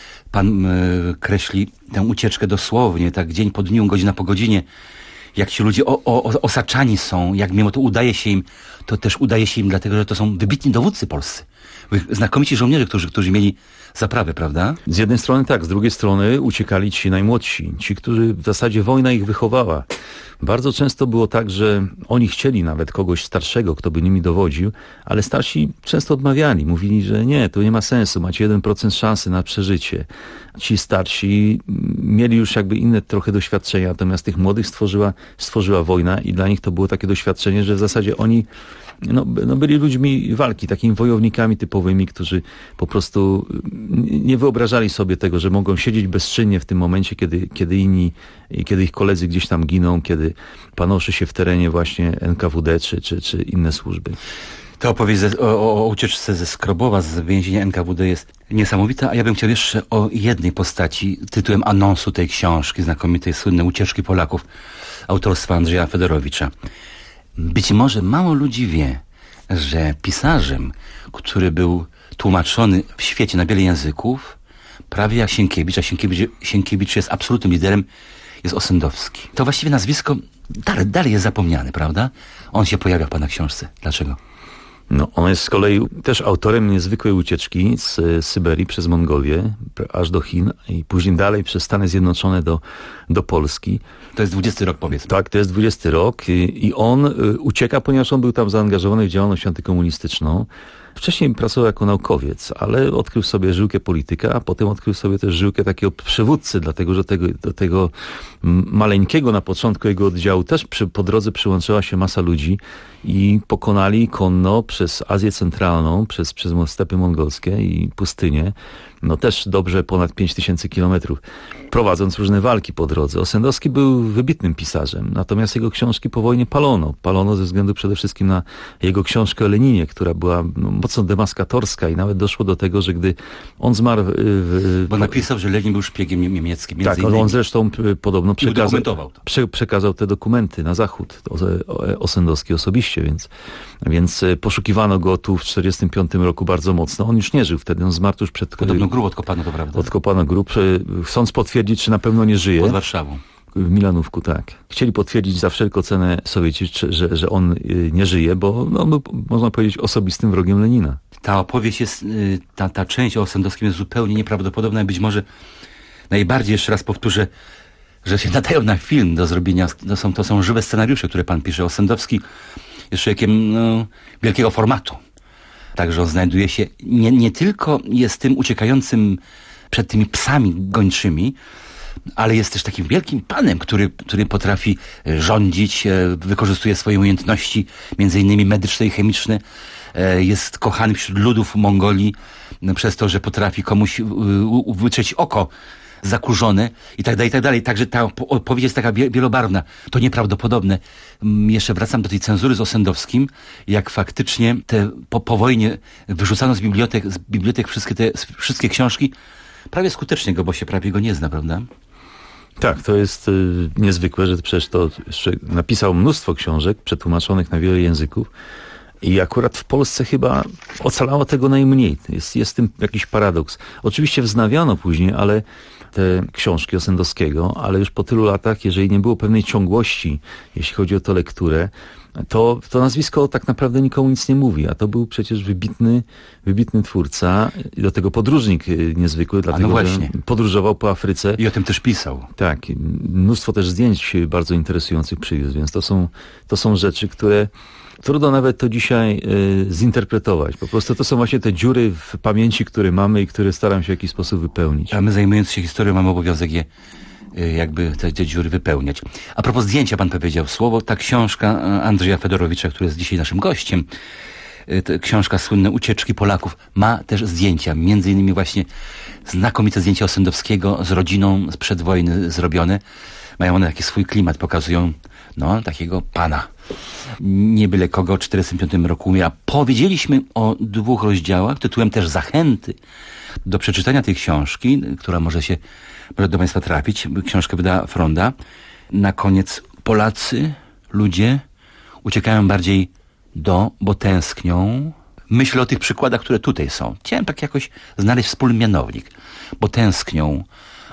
Pan kreśli tę ucieczkę dosłownie, tak dzień po dniu, godzina po godzinie. Jak ci ludzie osaczani są, jak mimo to udaje się im, to też udaje się im dlatego, że to są wybitni dowódcy polscy. Znakomici żołnierze, którzy mieli zaprawę, prawda? Z jednej strony tak, z drugiej strony uciekali ci najmłodsi, ci, którzy w zasadzie wojna ich wychowała. Bardzo często było tak, że oni chcieli nawet kogoś starszego, kto by nimi dowodził, ale starsi często odmawiali. Mówili, że nie, to nie ma sensu, macie 1% szansy na przeżycie. Ci starsi mieli już jakby inne trochę doświadczenia, natomiast tych młodych stworzyła wojna i dla nich to było takie doświadczenie, że w zasadzie oni byli ludźmi walki, takimi wojownikami typowymi, którzy po prostu nie wyobrażali sobie tego, że mogą siedzieć bezczynnie w tym momencie, kiedy ich koledzy gdzieś tam giną, kiedy panoszy się w terenie właśnie NKWD czy inne służby. Ta opowieść o ucieczce ze Skrobowa, z więzienia NKWD jest niesamowita, a ja bym chciał jeszcze o jednej postaci tytułem anonsu tej książki, znakomitej, słynnej Ucieczki Polaków, autorstwa Andrzeja Fedorowicza. Być może mało ludzi wie, że pisarzem, który był tłumaczony w świecie na wiele języków, prawie jak Sienkiewicz, a Sienkiewicz jest absolutnym liderem, jest Osendowski. To właściwie nazwisko dalej jest zapomniane, prawda? On się pojawia w pana książce. Dlaczego? No, on jest z kolei też autorem niezwykłej ucieczki z Syberii przez Mongolię, aż do Chin i później dalej przez Stany Zjednoczone do Polski. To jest 20 rok, powiedzmy. Tak, to jest 20 rok i on ucieka, ponieważ on był tam zaangażowany w działalność antykomunistyczną. Wcześniej pracował jako naukowiec, ale odkrył sobie żyłkę polityka, a potem odkrył sobie też żyłkę takiego przywódcy, dlatego że do tego maleńkiego na początku jego oddziału też po drodze przyłączyła się masa ludzi i pokonali konno przez Azję Centralną, przez stepy mongolskie i pustynię, no też dobrze ponad 5000 kilometrów, prowadząc różne walki po drodze. Osendowski był wybitnym pisarzem, natomiast jego książki po wojnie palono. Palono ze względu przede wszystkim na jego książkę o Leninie, która była mocno demaskatorska i nawet doszło do tego, że gdy on zmarł... Bo napisał, że Lenin był szpiegiem niemieckim. Tak, on zresztą podobno przekazał te dokumenty na zachód, Osendowski osobiście, więc poszukiwano go tu w 1945 roku bardzo mocno. On już nie żył wtedy, on zmarł już przed... Podobno grób odkopano, to prawda? Odkopano grób, chcąc potwierdzić, czy na pewno nie żyje. Pod Warszawą. W Milanówku, tak. Chcieli potwierdzić za wszelką cenę Sowieci, że on nie żyje, bo był, można powiedzieć, osobistym wrogiem Lenina. Ta opowieść jest, ta część o Osendowskim jest zupełnie nieprawdopodobna i być może najbardziej, jeszcze raz powtórzę, że się nadają na film do zrobienia. To są żywe scenariusze, które pan pisze. Osendowski jest człowiekiem wielkiego formatu. Także on znajduje się, nie tylko jest tym uciekającym przed tymi psami gończymi, ale jest też takim wielkim panem, który potrafi rządzić, wykorzystuje swoje umiejętności, między innymi medyczne i chemiczne. Jest kochany wśród ludów Mongolii przez to, że potrafi komuś wytrzeć oko zakurzone i tak dalej, i tak dalej. Także ta opowieść jest taka wielobarwna. To nieprawdopodobne. Jeszcze wracam do tej cenzury z Osendowskim, jak faktycznie po wojnie wyrzucano z bibliotek wszystkie książki. Prawie skutecznie go, bo się prawie go nie zna, prawda? Tak, to jest niezwykłe, że przecież to napisał mnóstwo książek przetłumaczonych na wiele języków i akurat w Polsce chyba ocalało tego najmniej. Jest w tym jakiś paradoks. Oczywiście wznawiano później, ale te książki Osendowskiego, ale już po tylu latach, jeżeli nie było pewnej ciągłości, jeśli chodzi o tę lekturę, to nazwisko tak naprawdę nikomu nic nie mówi, a to był przecież wybitny twórca i do tego podróżnik niezwykły, dlatego że podróżował po Afryce. I o tym też pisał. Tak, mnóstwo też zdjęć bardzo interesujących przywiózł, więc to są rzeczy, które Trudno nawet to dzisiaj zinterpretować. Po prostu to są właśnie te dziury w pamięci, które mamy i które staram się w jakiś sposób wypełnić. A my, zajmując się historią, mamy obowiązek je jakby te dziury wypełniać. A propos zdjęcia, pan powiedział słowo, ta książka Andrzeja Fedorowicza, który jest dzisiaj naszym gościem, książka słynne Ucieczki Polaków, ma też zdjęcia, między innymi właśnie znakomite zdjęcia Osendowskiego z rodziną sprzed wojny zrobione. Mają one taki swój klimat, pokazują takiego pana. Nie byle kogo, w 1945 roku umiera. Powiedzieliśmy o 2 rozdziałach, tytułem też zachęty do przeczytania tej książki, która może do państwa trafić. Książkę wydała Fronda. Na koniec Polacy, ludzie uciekają bardziej bo tęsknią. Myślę o tych przykładach, które tutaj są. Chciałem tak jakoś znaleźć wspólny mianownik. Bo tęsknią,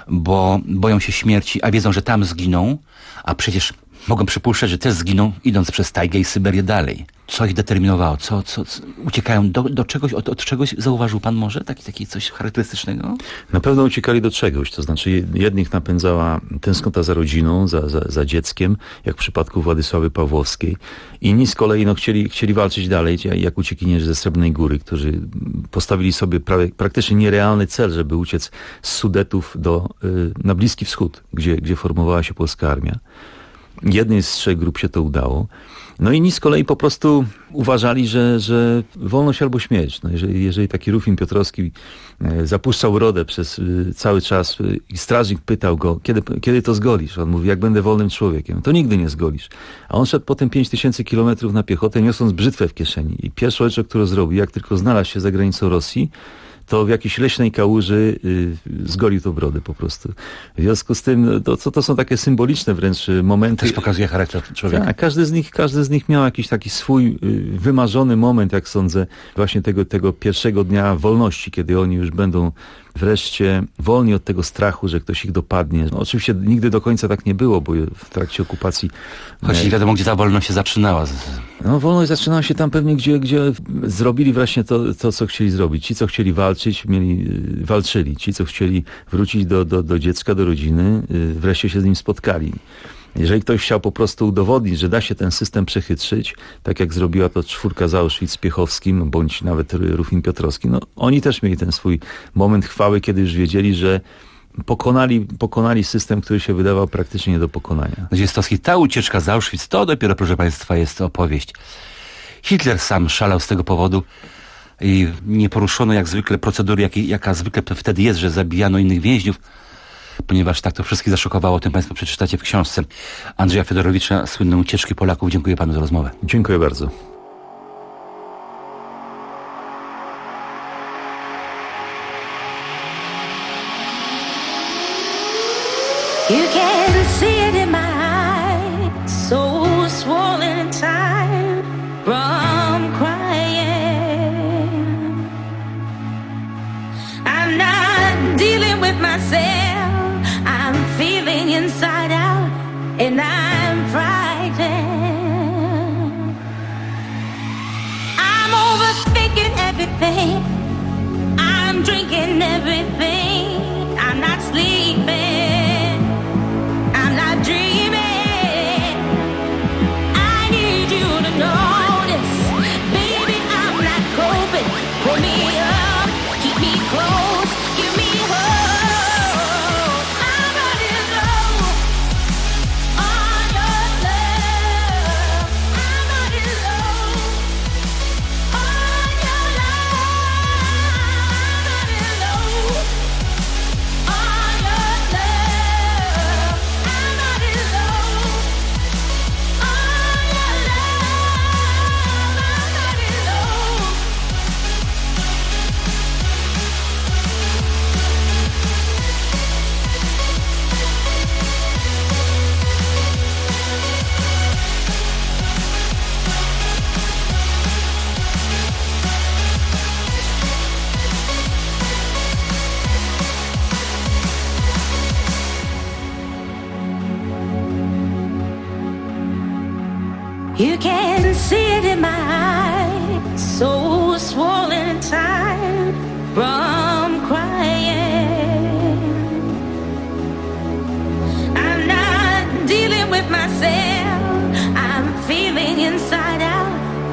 bo boją się śmierci, a wiedzą, że tam zginą, a przecież mogą przypuszczać, że też zginą, idąc przez tajgę i Syberię dalej. Co ich determinowało? Co uciekają do czegoś, od czegoś zauważył pan może? Taki coś charakterystycznego? Na pewno uciekali do czegoś, to znaczy jednych napędzała tęsknota za rodziną, za dzieckiem, jak w przypadku Władysławy Pawłowskiej. Inni z kolei chcieli walczyć dalej, jak uciekinierzy ze Srebrnej Góry, którzy postawili sobie praktycznie nierealny cel, żeby uciec z Sudetów na Bliski Wschód, gdzie formowała się polska armia. Jednej z 3 grup się to udało. Inni z kolei po prostu uważali, że wolność albo śmierć. Jeżeli taki Rufin Piotrowski zapuszczał Rodę przez cały czas i strażnik pytał go, kiedy to zgolisz? On mówi, jak będę wolnym człowiekiem. To nigdy nie zgolisz. A on szedł potem 5000 kilometrów na piechotę, niosąc brzytwę w kieszeni. I pierwszą rzecz, którą zrobił, jak tylko znalazł się za granicą Rosji, to w jakiejś leśnej kałuży zgolił tą brodę po prostu. W związku z tym, to są takie symboliczne wręcz momenty. Też pokazuje charakter człowieka. Tak, każdy z nich miał jakiś taki swój wymarzony moment, jak sądzę, właśnie tego pierwszego dnia wolności, kiedy oni już będą wreszcie wolni od tego strachu, że ktoś ich dopadnie. Oczywiście nigdy do końca tak nie było, bo w trakcie okupacji... Choć nie wiadomo, gdzie ta wolność się zaczynała. Wolność zaczynała się tam pewnie, gdzie zrobili właśnie to, co chcieli zrobić. Ci, co chcieli walczyć, walczyli. Ci, co chcieli wrócić do dziecka, do rodziny, wreszcie się z nim spotkali. Jeżeli ktoś chciał po prostu udowodnić, że da się ten system przechytrzyć, tak jak zrobiła to 4 z Auschwitz z Piechowskim, bądź nawet Rufin Piotrowski, oni też mieli ten swój moment chwały, kiedy już wiedzieli, że pokonali system, który się wydawał praktycznie nie do pokonania. Nadziejstowski, ta ucieczka z Auschwitz, to dopiero, proszę państwa, jest opowieść. Hitler sam szalał z tego powodu i nie poruszono jak zwykle procedury, jaka zwykle wtedy jest, że zabijano innych więźniów, ponieważ tak to wszystkich zaszokowało. O tym państwo przeczytacie w książce Andrzeja Fedorowicza, słynne Ucieczki Polaków. Dziękuję panu za rozmowę. Dziękuję bardzo. You can see it in my eyes, so swollen and tired from crying. I'm not dealing with myself, I'm feeling inside out, and I'm frightened. I'm overthinking everything, I'm drinking everything, I'm not sleeping. Pull me up, keep me close, give me hope. I'm running low on your love. I'm running low on your love. I'm running low on your love. I'm running low on your love. I'm running low. You can see it in my eyes, so swollen and tired from crying. I'm not dealing with myself, I'm feeling inside out,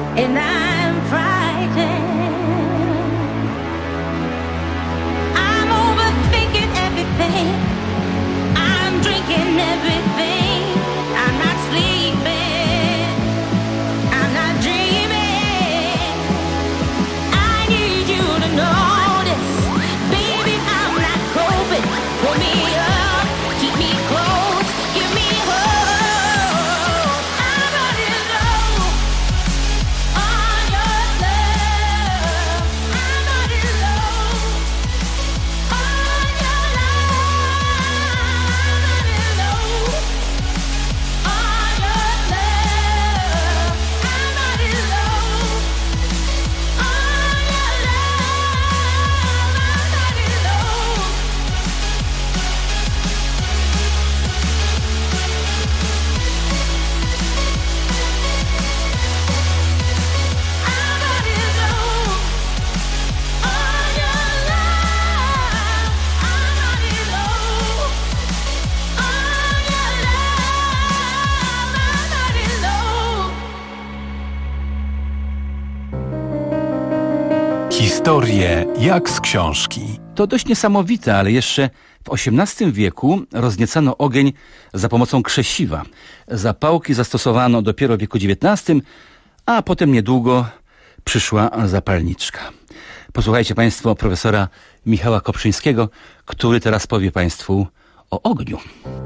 Historie jak z książki. To dość niesamowite, ale jeszcze w XVIII wieku rozniecano ogień za pomocą krzesiwa. Zapałki zastosowano dopiero w wieku XIX, a potem niedługo przyszła zapalniczka. Posłuchajcie Państwo profesora Michała Koprzyńskiego, który teraz powie Państwu o ogniu.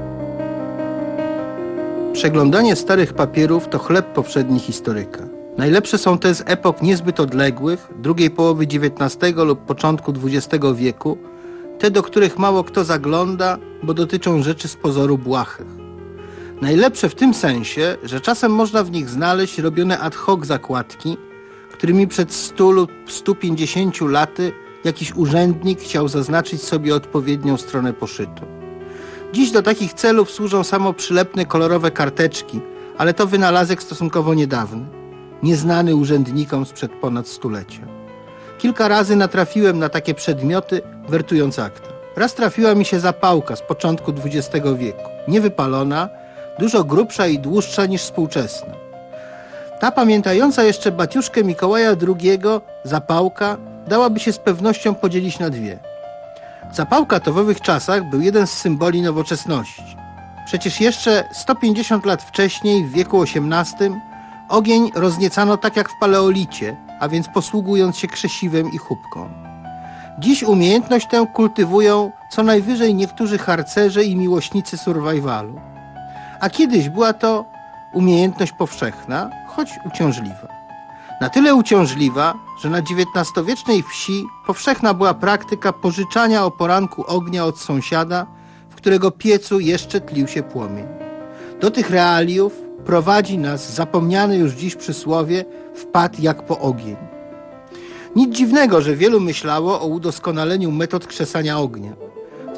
Przeglądanie starych papierów to chleb powszedni historyka. Najlepsze są te z epok niezbyt odległych, drugiej połowy XIX lub początku XX wieku, te, do których mało kto zagląda, bo dotyczą rzeczy z pozoru błahych. Najlepsze w tym sensie, że czasem można w nich znaleźć robione ad hoc zakładki, którymi przed 100 lub 150 laty jakiś urzędnik chciał zaznaczyć sobie odpowiednią stronę poszytu. Dziś do takich celów służą samo przylepne kolorowe karteczki, ale to wynalazek stosunkowo niedawny, nieznany urzędnikom sprzed ponad stulecia. Kilka razy natrafiłem na takie przedmioty, wertując akta. Raz trafiła mi się zapałka z początku XX wieku, niewypalona, dużo grubsza i dłuższa niż współczesna. Ta pamiętająca jeszcze baciuszkę Mikołaja II zapałka dałaby się z pewnością podzielić na dwie. Zapałka to w owych czasach był jeden z symboli nowoczesności. Przecież jeszcze 150 lat wcześniej, w wieku XVIII, ogień rozniecano tak jak w paleolicie, a więc posługując się krzesiwem i chubką. Dziś umiejętność tę kultywują co najwyżej niektórzy harcerze i miłośnicy survivalu. A kiedyś była to umiejętność powszechna, choć uciążliwa. Na tyle uciążliwa, że na XIX-wiecznej wsi powszechna była praktyka pożyczania o poranku ognia od sąsiada, w którego piecu jeszcze tlił się płomień. Do tych realiów prowadzi nas zapomniane już dziś przysłowie wpadł jak po ogień. Nic dziwnego, że wielu myślało o udoskonaleniu metod krzesania ognia. W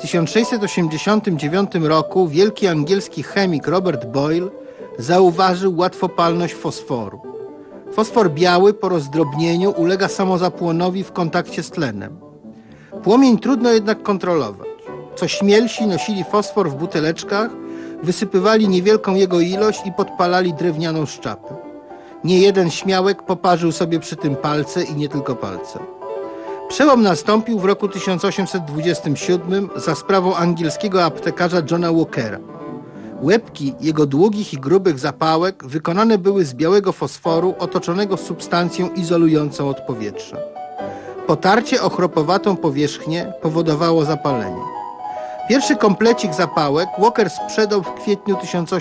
1689 roku wielki angielski chemik Robert Boyle zauważył łatwopalność fosforu. Fosfor biały po rozdrobnieniu ulega samozapłonowi w kontakcie z tlenem. Płomień trudno jednak kontrolować. Co śmielsi nosili fosfor w buteleczkach, wysypywali niewielką jego ilość i podpalali drewnianą szczapę. Nie jeden śmiałek poparzył sobie przy tym palce i nie tylko palce. Przełom nastąpił w roku 1827 za sprawą angielskiego aptekarza Johna Walkera. Łebki jego długich i grubych zapałek wykonane były z białego fosforu otoczonego substancją izolującą od powietrza. Potarcie o chropowatą powierzchnię powodowało zapalenie. Pierwszy komplecik zapałek Walker sprzedał w kwietniu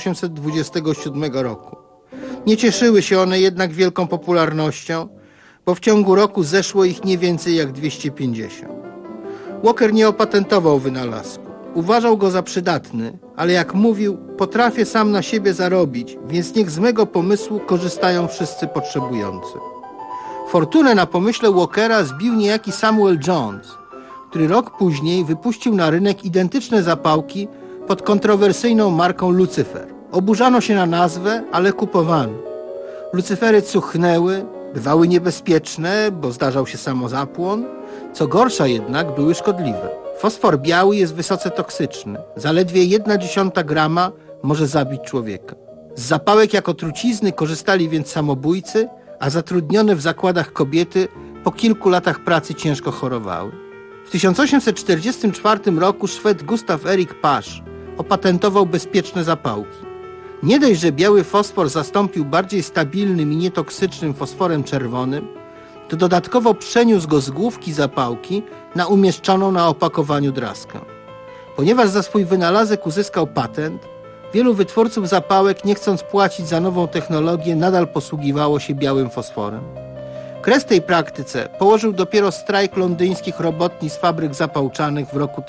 1827 roku. Nie cieszyły się one jednak wielką popularnością, bo w ciągu roku zeszło ich nie więcej jak 250. Walker nie opatentował wynalazku. Uważał go za przydatny, ale jak mówił, potrafię sam na siebie zarobić, więc niech z mego pomysłu korzystają wszyscy potrzebujący. Fortunę na pomyśle Walkera zbił niejaki Samuel Jones, który rok później wypuścił na rynek identyczne zapałki pod kontrowersyjną marką Lucyfer. Oburzano się na nazwę, ale kupowano. Lucyfery cuchnęły, bywały niebezpieczne, bo zdarzał się samozapłon. Co gorsza jednak, były szkodliwe. Fosfor biały jest wysoce toksyczny. Zaledwie 1/10 grama może zabić człowieka. Z zapałek jako trucizny korzystali więc samobójcy, a zatrudnione w zakładach kobiety po kilku latach pracy ciężko chorowały. W 1844 roku Szwed Gustav Erik Pasch opatentował bezpieczne zapałki. Nie dość, że biały fosfor zastąpił bardziej stabilnym i nietoksycznym fosforem czerwonym, to dodatkowo przeniósł go z główki zapałki na umieszczoną na opakowaniu draskę. Ponieważ za swój wynalazek uzyskał patent, wielu wytwórców zapałek, nie chcąc płacić za nową technologię, nadal posługiwało się białym fosforem. Kres tej praktyce położył dopiero strajk londyńskich robotnic fabryk zapałczanych w roku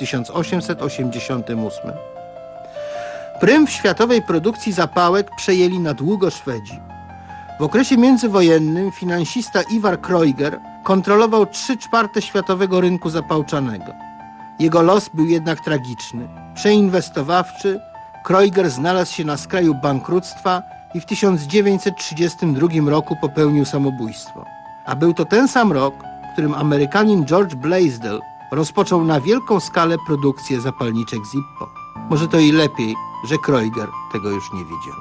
1888. Prym w światowej produkcji zapałek przejęli na długo Szwedzi. W okresie międzywojennym finansista Ivar Kreuger kontrolował 3/4 światowego rynku zapałczanego. Jego los był jednak tragiczny. Przeinwestowawczy, Kreuger znalazł się na skraju bankructwa i w 1932 roku popełnił samobójstwo. A był to ten sam rok, w którym Amerykanin George Blaisdell rozpoczął na wielką skalę produkcję zapalniczek Zippo. Może to i lepiej, że Kreuger tego już nie wiedział.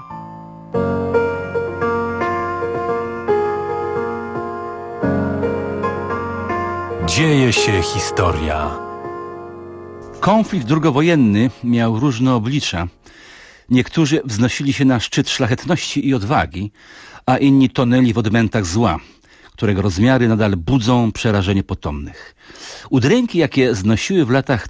Dzieje się historia. Konflikt drugowojenny miał różne oblicza. Niektórzy wznosili się na szczyt szlachetności i odwagi, a inni tonęli w odmętach zła, którego rozmiary nadal budzą przerażenie potomnych. Udręki, jakie znosiły w latach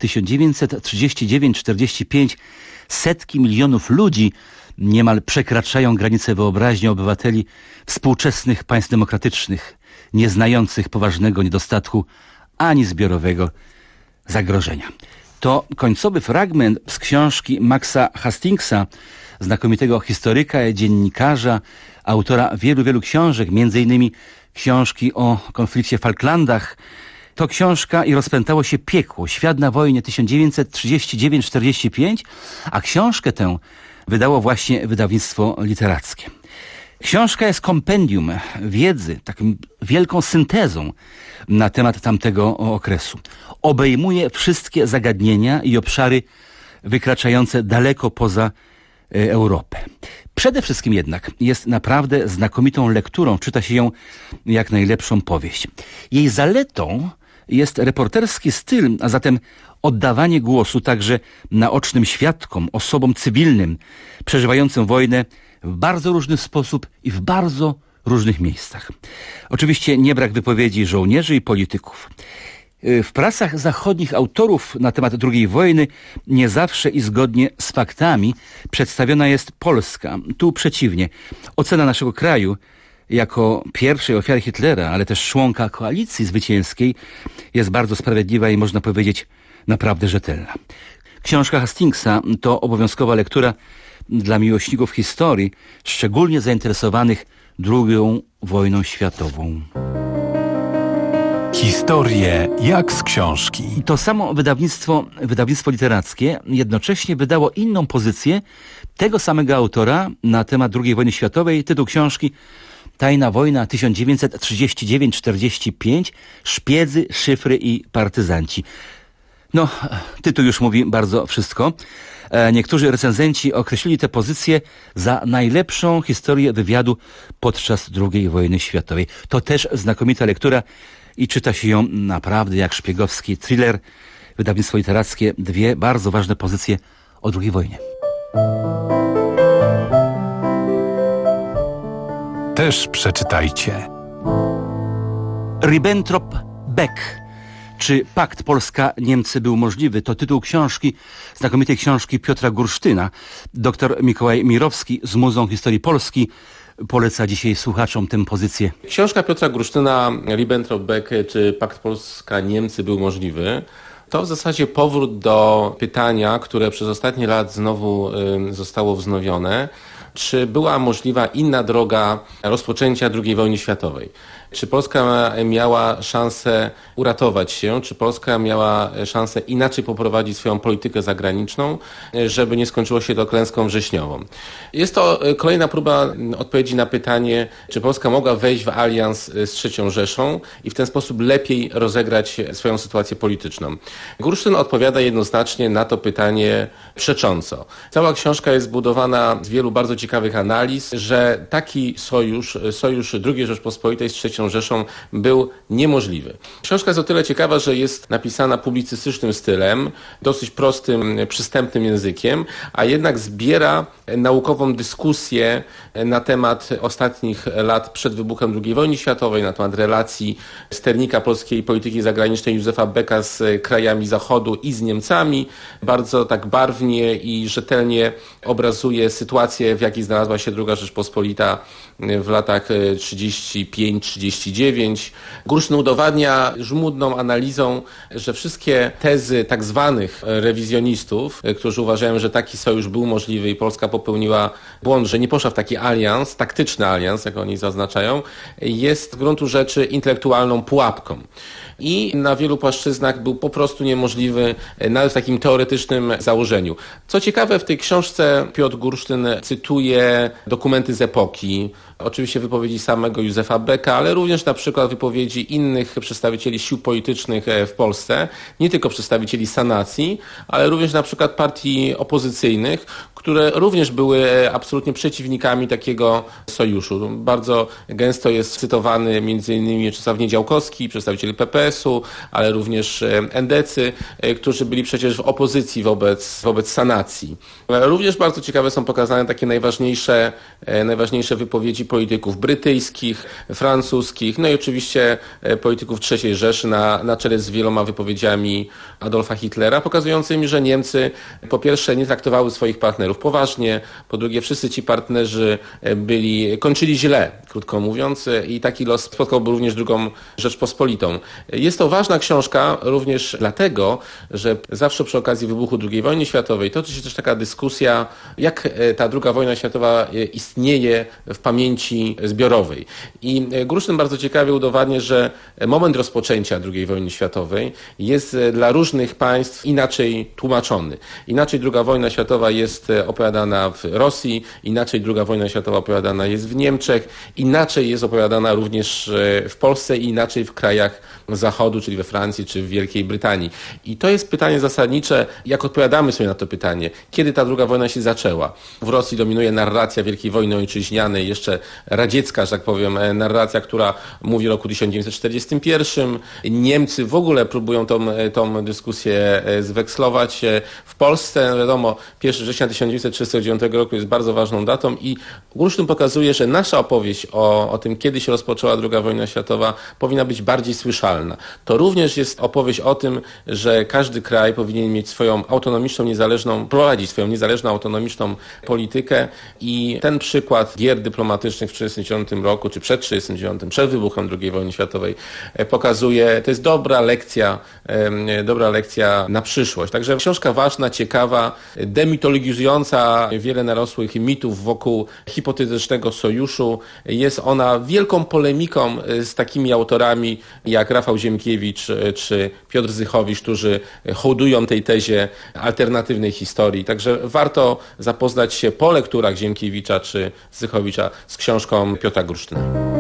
1939-45 setki milionów ludzi, niemal przekraczają granice wyobraźni obywateli współczesnych państw demokratycznych, nie znających poważnego niedostatku ani zbiorowego zagrożenia. To końcowy fragment z książki Maxa Hastingsa, znakomitego historyka i dziennikarza, autora wielu książek, między innymi książki o konflikcie w Falklandach. To książka I rozpętało się piekło, świat na wojnie 1939-45, a książkę tę wydało właśnie wydawnictwo literackie. Książka jest kompendium wiedzy, taką wielką syntezą na temat tamtego okresu. Obejmuje wszystkie zagadnienia i obszary wykraczające daleko poza Europę. Przede wszystkim jednak jest naprawdę znakomitą lekturą, czyta się ją jak najlepszą powieść. Jej zaletą jest reporterski styl, a zatem oddawanie głosu także naocznym świadkom, osobom cywilnym, przeżywającym wojnę w bardzo różny sposób i w bardzo różnych miejscach. Oczywiście nie brak wypowiedzi żołnierzy i polityków. W prasach zachodnich autorów na temat II wojny nie zawsze i zgodnie z faktami przedstawiona jest Polska. Tu przeciwnie. Ocena naszego kraju jako pierwszej ofiary Hitlera, ale też członka koalicji zwycięskiej jest bardzo sprawiedliwa i można powiedzieć naprawdę rzetelna. Książka Hastingsa to obowiązkowa lektura dla miłośników historii, szczególnie zainteresowanych II wojną światową. Historie jak z książki. To samo wydawnictwo literackie jednocześnie wydało inną pozycję tego samego autora na temat II wojny światowej. Tytuł książki Tajna wojna 1939-45, szpiedzy, szyfry i partyzanci. No, tytuł już mówi bardzo wszystko. Niektórzy recenzenci określili tę pozycję za najlepszą historię wywiadu podczas II wojny światowej. To też znakomita lektura i czyta się ją naprawdę jak szpiegowski thriller. Wydawnictwo literackie, dwie bardzo ważne pozycje o II wojnie. Też przeczytajcie. Ribbentrop-Beck. Czy pakt Polska-Niemcy był możliwy? To tytuł książki, znakomitej książki Piotra Gursztyna. Dr Mikołaj Mirowski z Muzeum Historii Polski poleca dzisiaj słuchaczom tę pozycję. Książka Piotra Gursztyna, Ribbentrop-Beck, czy pakt Polska-Niemcy był możliwy? To w zasadzie powrót do pytania, które przez ostatnie lat znowu zostało wznowione. Czy była możliwa inna droga rozpoczęcia II wojny światowej? Czy Polska miała szansę uratować się? Czy Polska miała szansę inaczej poprowadzić swoją politykę zagraniczną, żeby nie skończyło się to klęską wrześniową? Jest to kolejna próba odpowiedzi na pytanie, czy Polska mogła wejść w alians z III Rzeszą i w ten sposób lepiej rozegrać swoją sytuację polityczną. Gursztyn odpowiada jednoznacznie na to pytanie przecząco. Cała książka jest zbudowana z wielu bardzo ciekawych analiz, że taki sojusz II Rzeczpospolitej z III Rzeszą był niemożliwy. Książka jest o tyle ciekawa, że jest napisana publicystycznym stylem, dosyć prostym, przystępnym językiem, a jednak zbiera naukową dyskusję na temat ostatnich lat przed wybuchem II wojny światowej, na temat relacji sternika polskiej polityki zagranicznej Józefa Becka z krajami Zachodu i z Niemcami. Bardzo tak barwnie i rzetelnie obrazuje sytuację, w jakiej znalazła się II Rzeczpospolita w latach 35-39. Gursztyn udowadnia żmudną analizą, że wszystkie tezy tak zwanych rewizjonistów, którzy uważają, że taki sojusz był możliwy i Polska popełniła błąd, że nie poszła w taki alians, taktyczny alians, jak oni zaznaczają, jest w gruntu rzeczy intelektualną pułapką. I na wielu płaszczyznach był po prostu niemożliwy nawet w takim teoretycznym założeniu. Co ciekawe, w tej książce Piotr Gursztyn cytuje dokumenty z epoki, oczywiście wypowiedzi samego Józefa Becka, ale również na przykład wypowiedzi innych przedstawicieli sił politycznych w Polsce, nie tylko przedstawicieli sanacji, ale również na przykład partii opozycyjnych, które również były absolutnie przeciwnikami takiego sojuszu. Bardzo gęsto jest cytowany m.in. Czesław Niedziałkowski, przedstawiciel PPS-u, okresu, ale również endecy, którzy byli przecież w opozycji wobec sanacji. Również bardzo ciekawe są pokazane takie najważniejsze wypowiedzi polityków brytyjskich, francuskich, no i oczywiście polityków III Rzeszy na czele z wieloma wypowiedziami Adolfa Hitlera, pokazującymi, że Niemcy po pierwsze nie traktowały swoich partnerów poważnie, po drugie wszyscy ci partnerzy kończyli źle, krótko mówiąc, i taki los spotkałby również drugą Rzeczpospolitą. Jest to ważna książka również dlatego, że zawsze przy okazji wybuchu II wojny światowej toczy się też taka dyskusja, jak ta II wojna światowa istnieje w pamięci zbiorowej. I Grusztyn bardzo ciekawie udowadnia, że moment rozpoczęcia II wojny światowej jest dla różnych państw inaczej tłumaczony. Inaczej II wojna światowa jest opowiadana w Rosji, inaczej II wojna światowa opowiadana jest w Niemczech, inaczej jest opowiadana również w Polsce i inaczej w krajach Zachodu, czyli we Francji czy w Wielkiej Brytanii. I to jest pytanie zasadnicze, jak odpowiadamy sobie na to pytanie. Kiedy ta II wojna się zaczęła? W Rosji dominuje narracja Wielkiej Wojny Ojczyźnianej, jeszcze radziecka, że tak powiem, narracja, która mówi o roku 1941. Niemcy w ogóle próbują tą dyskusję zwekslować. W Polsce, wiadomo, 1 września 1939 roku jest bardzo ważną datą i Grusztyn pokazuje, że nasza opowieść o tym, kiedy się rozpoczęła II wojna światowa, powinna być bardziej słyszalna. To również jest opowieść o tym, że każdy kraj powinien mieć swoją autonomiczną, prowadzić swoją niezależną, autonomiczną politykę i ten przykład gier dyplomatycznych w 1939 roku, czy przed 1939, przed wybuchem II wojny światowej pokazuje, to jest dobra lekcja na przyszłość. Także książka ważna, ciekawa, demitologizująca wiele narosłych mitów wokół hipotetycznego sojuszu. Jest ona wielką polemiką z takimi autorami jak Rafał Ziemkiewicz czy Piotr Zychowicz, którzy hołdują tej tezie alternatywnej historii. Także warto zapoznać się po lekturach Ziemkiewicza czy Zychowicza z książką Piotra Grusztyna.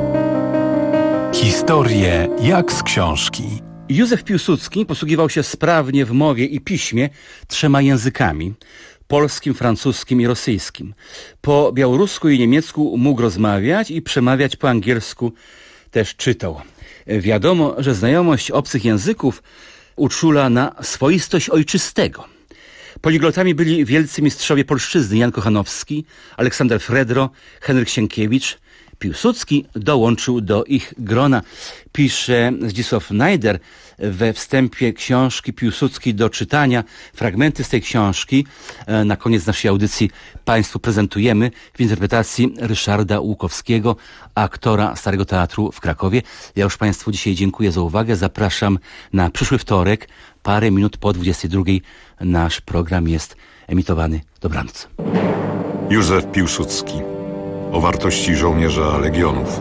Historie jak z książki. Józef Piłsudski posługiwał się sprawnie w mowie i piśmie 3 językami: polskim, francuskim i rosyjskim. Po białorusku i niemiecku mógł rozmawiać i przemawiać po angielsku też czytał. Wiadomo, że znajomość obcych języków uczula na swoistość ojczystego. Poliglotami byli wielcy mistrzowie polszczyzny Jan Kochanowski, Aleksander Fredro, Henryk Sienkiewicz. Piłsudski dołączył do ich grona. Pisze Zdzisław Najder we wstępie książki Piłsudski do czytania. Fragmenty z tej książki na koniec naszej audycji Państwu prezentujemy w interpretacji Ryszarda Łukowskiego, aktora Starego Teatru w Krakowie. Ja już Państwu dzisiaj dziękuję za uwagę. Zapraszam na przyszły wtorek, parę minut po 22. Nasz program jest emitowany. Dobranoc. Józef Piłsudski. O wartości żołnierza Legionów.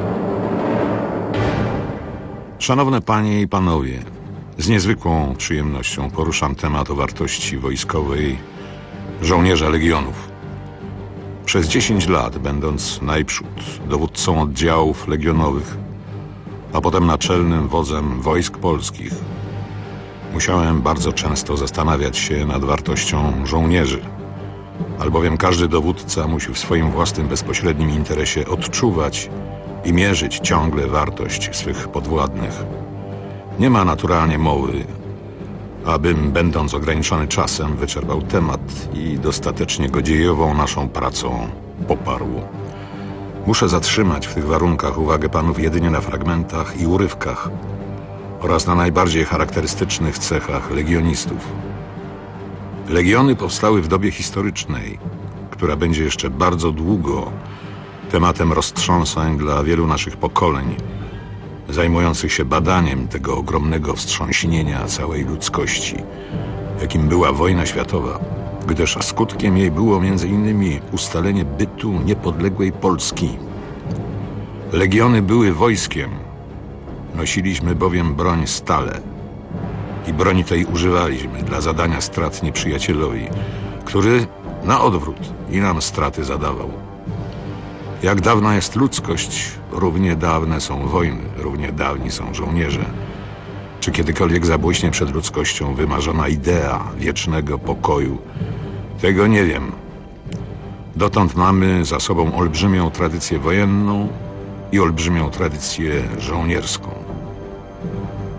Szanowne Panie i Panowie, z niezwykłą przyjemnością poruszam temat o wartości wojskowej żołnierza Legionów. Przez 10 lat, będąc najprzód dowódcą oddziałów legionowych, a potem naczelnym wodzem wojsk polskich, musiałem bardzo często zastanawiać się nad wartością żołnierzy, albowiem każdy dowódca musi w swoim własnym bezpośrednim interesie odczuwać i mierzyć ciągle wartość swych podwładnych. Nie ma naturalnie mowy, abym, będąc ograniczony czasem, wyczerpał temat i dostatecznie go dziejową naszą pracą poparł. Muszę zatrzymać w tych warunkach uwagę panów jedynie na fragmentach i urywkach oraz na najbardziej charakterystycznych cechach legionistów. Legiony powstały w dobie historycznej, która będzie jeszcze bardzo długo tematem roztrząsań dla wielu naszych pokoleń, zajmujących się badaniem tego ogromnego wstrząśnienia całej ludzkości, jakim była wojna światowa, gdyż skutkiem jej było m.in. ustalenie bytu niepodległej Polski. Legiony były wojskiem, nosiliśmy bowiem broń stale i broni tej używaliśmy dla zadania strat nieprzyjacielowi, który na odwrót i nam straty zadawał. Jak dawna jest ludzkość, równie dawne są wojny, równie dawni są żołnierze. Czy kiedykolwiek zabłyśnie przed ludzkością wymarzona idea wiecznego pokoju? Tego nie wiem. Dotąd mamy za sobą olbrzymią tradycję wojenną i olbrzymią tradycję żołnierską.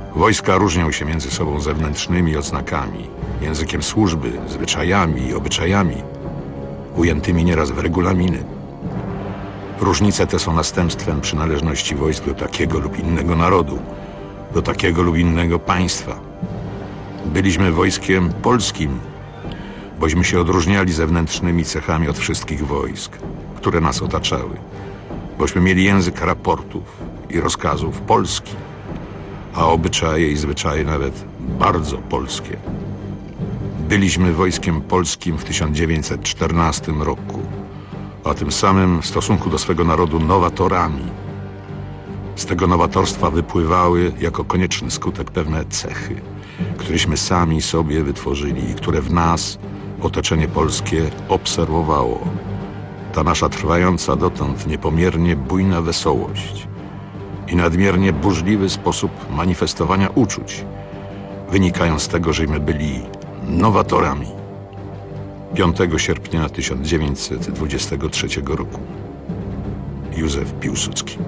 Wojska różnią się między sobą zewnętrznymi odznakami, językiem służby, zwyczajami i obyczajami, ujętymi nieraz w regulaminy. Różnice te są następstwem przynależności wojsk do takiego lub innego narodu, do takiego lub innego państwa. Byliśmy wojskiem polskim, bośmy się odróżniali zewnętrznymi cechami od wszystkich wojsk, które nas otaczały, bośmy mieli język raportów i rozkazów polski, a obyczaje i zwyczaje nawet bardzo polskie. Byliśmy wojskiem polskim w 1914 roku, a tym samym w stosunku do swego narodu nowatorami. Z tego nowatorstwa wypływały jako konieczny skutek pewne cechy, któreśmy sami sobie wytworzyli i które w nas otoczenie polskie obserwowało. Ta nasza trwająca dotąd niepomiernie bujna wesołość i nadmiernie burzliwy sposób manifestowania uczuć wynikają z tego, żeśmy byli nowatorami. 5 sierpnia 1923 roku. Józef Piłsudski.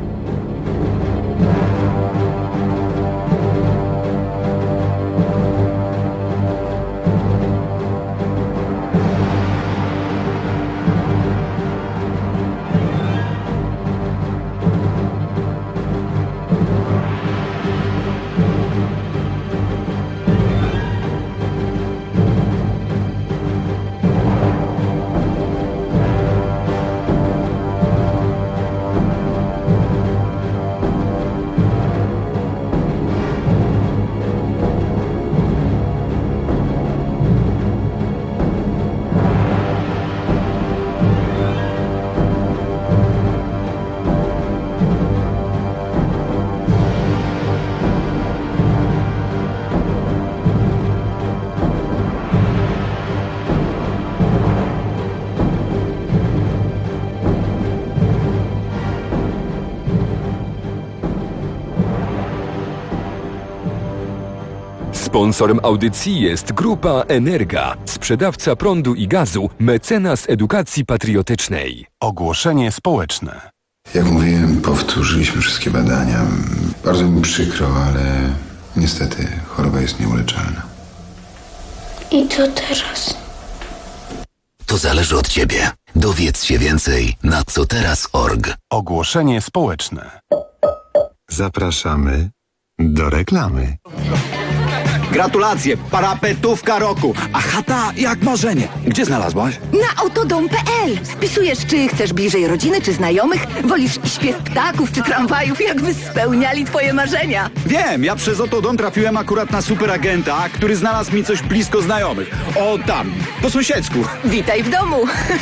Sponsorem audycji jest Grupa Energa, sprzedawca prądu i gazu, mecenas edukacji patriotycznej. Ogłoszenie społeczne. Jak mówiłem, powtórzyliśmy wszystkie badania. Bardzo mi przykro, ale niestety choroba jest nieuleczalna. I co teraz? To zależy od ciebie. Dowiedz się więcej na coteraz.org. Ogłoszenie społeczne. Zapraszamy do reklamy. Gratulacje, parapetówka roku, a chata jak marzenie. Gdzie znalazłaś? Na autodom.pl. Wpisujesz, czy chcesz bliżej rodziny, czy znajomych, wolisz śpiew ptaków, czy tramwajów, jakby spełniali twoje marzenia. Wiem, ja przez Autodom trafiłem akurat na superagenta, który znalazł mi coś blisko znajomych. O tam, po sąsiedzku. Witaj w domu.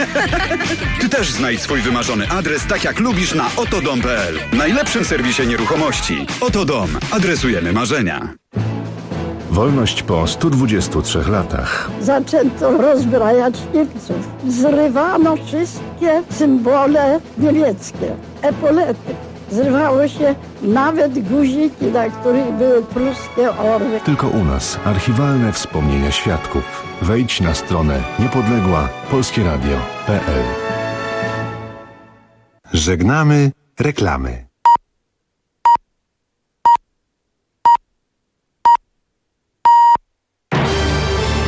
Ty też znajdź swój wymarzony adres tak jak lubisz na autodom.pl. Najlepszym serwisie nieruchomości. Autodom. Adresujemy marzenia. Wolność po 123 latach. Zaczęto rozbrajać Niemców. Zrywano wszystkie symbole niemieckie, epolety. Zrywało się nawet guziki, na których były pruskie orły. Tylko u nas archiwalne wspomnienia świadków. Wejdź na stronę niepodległa.polskieradio.pl. Żegnamy reklamy.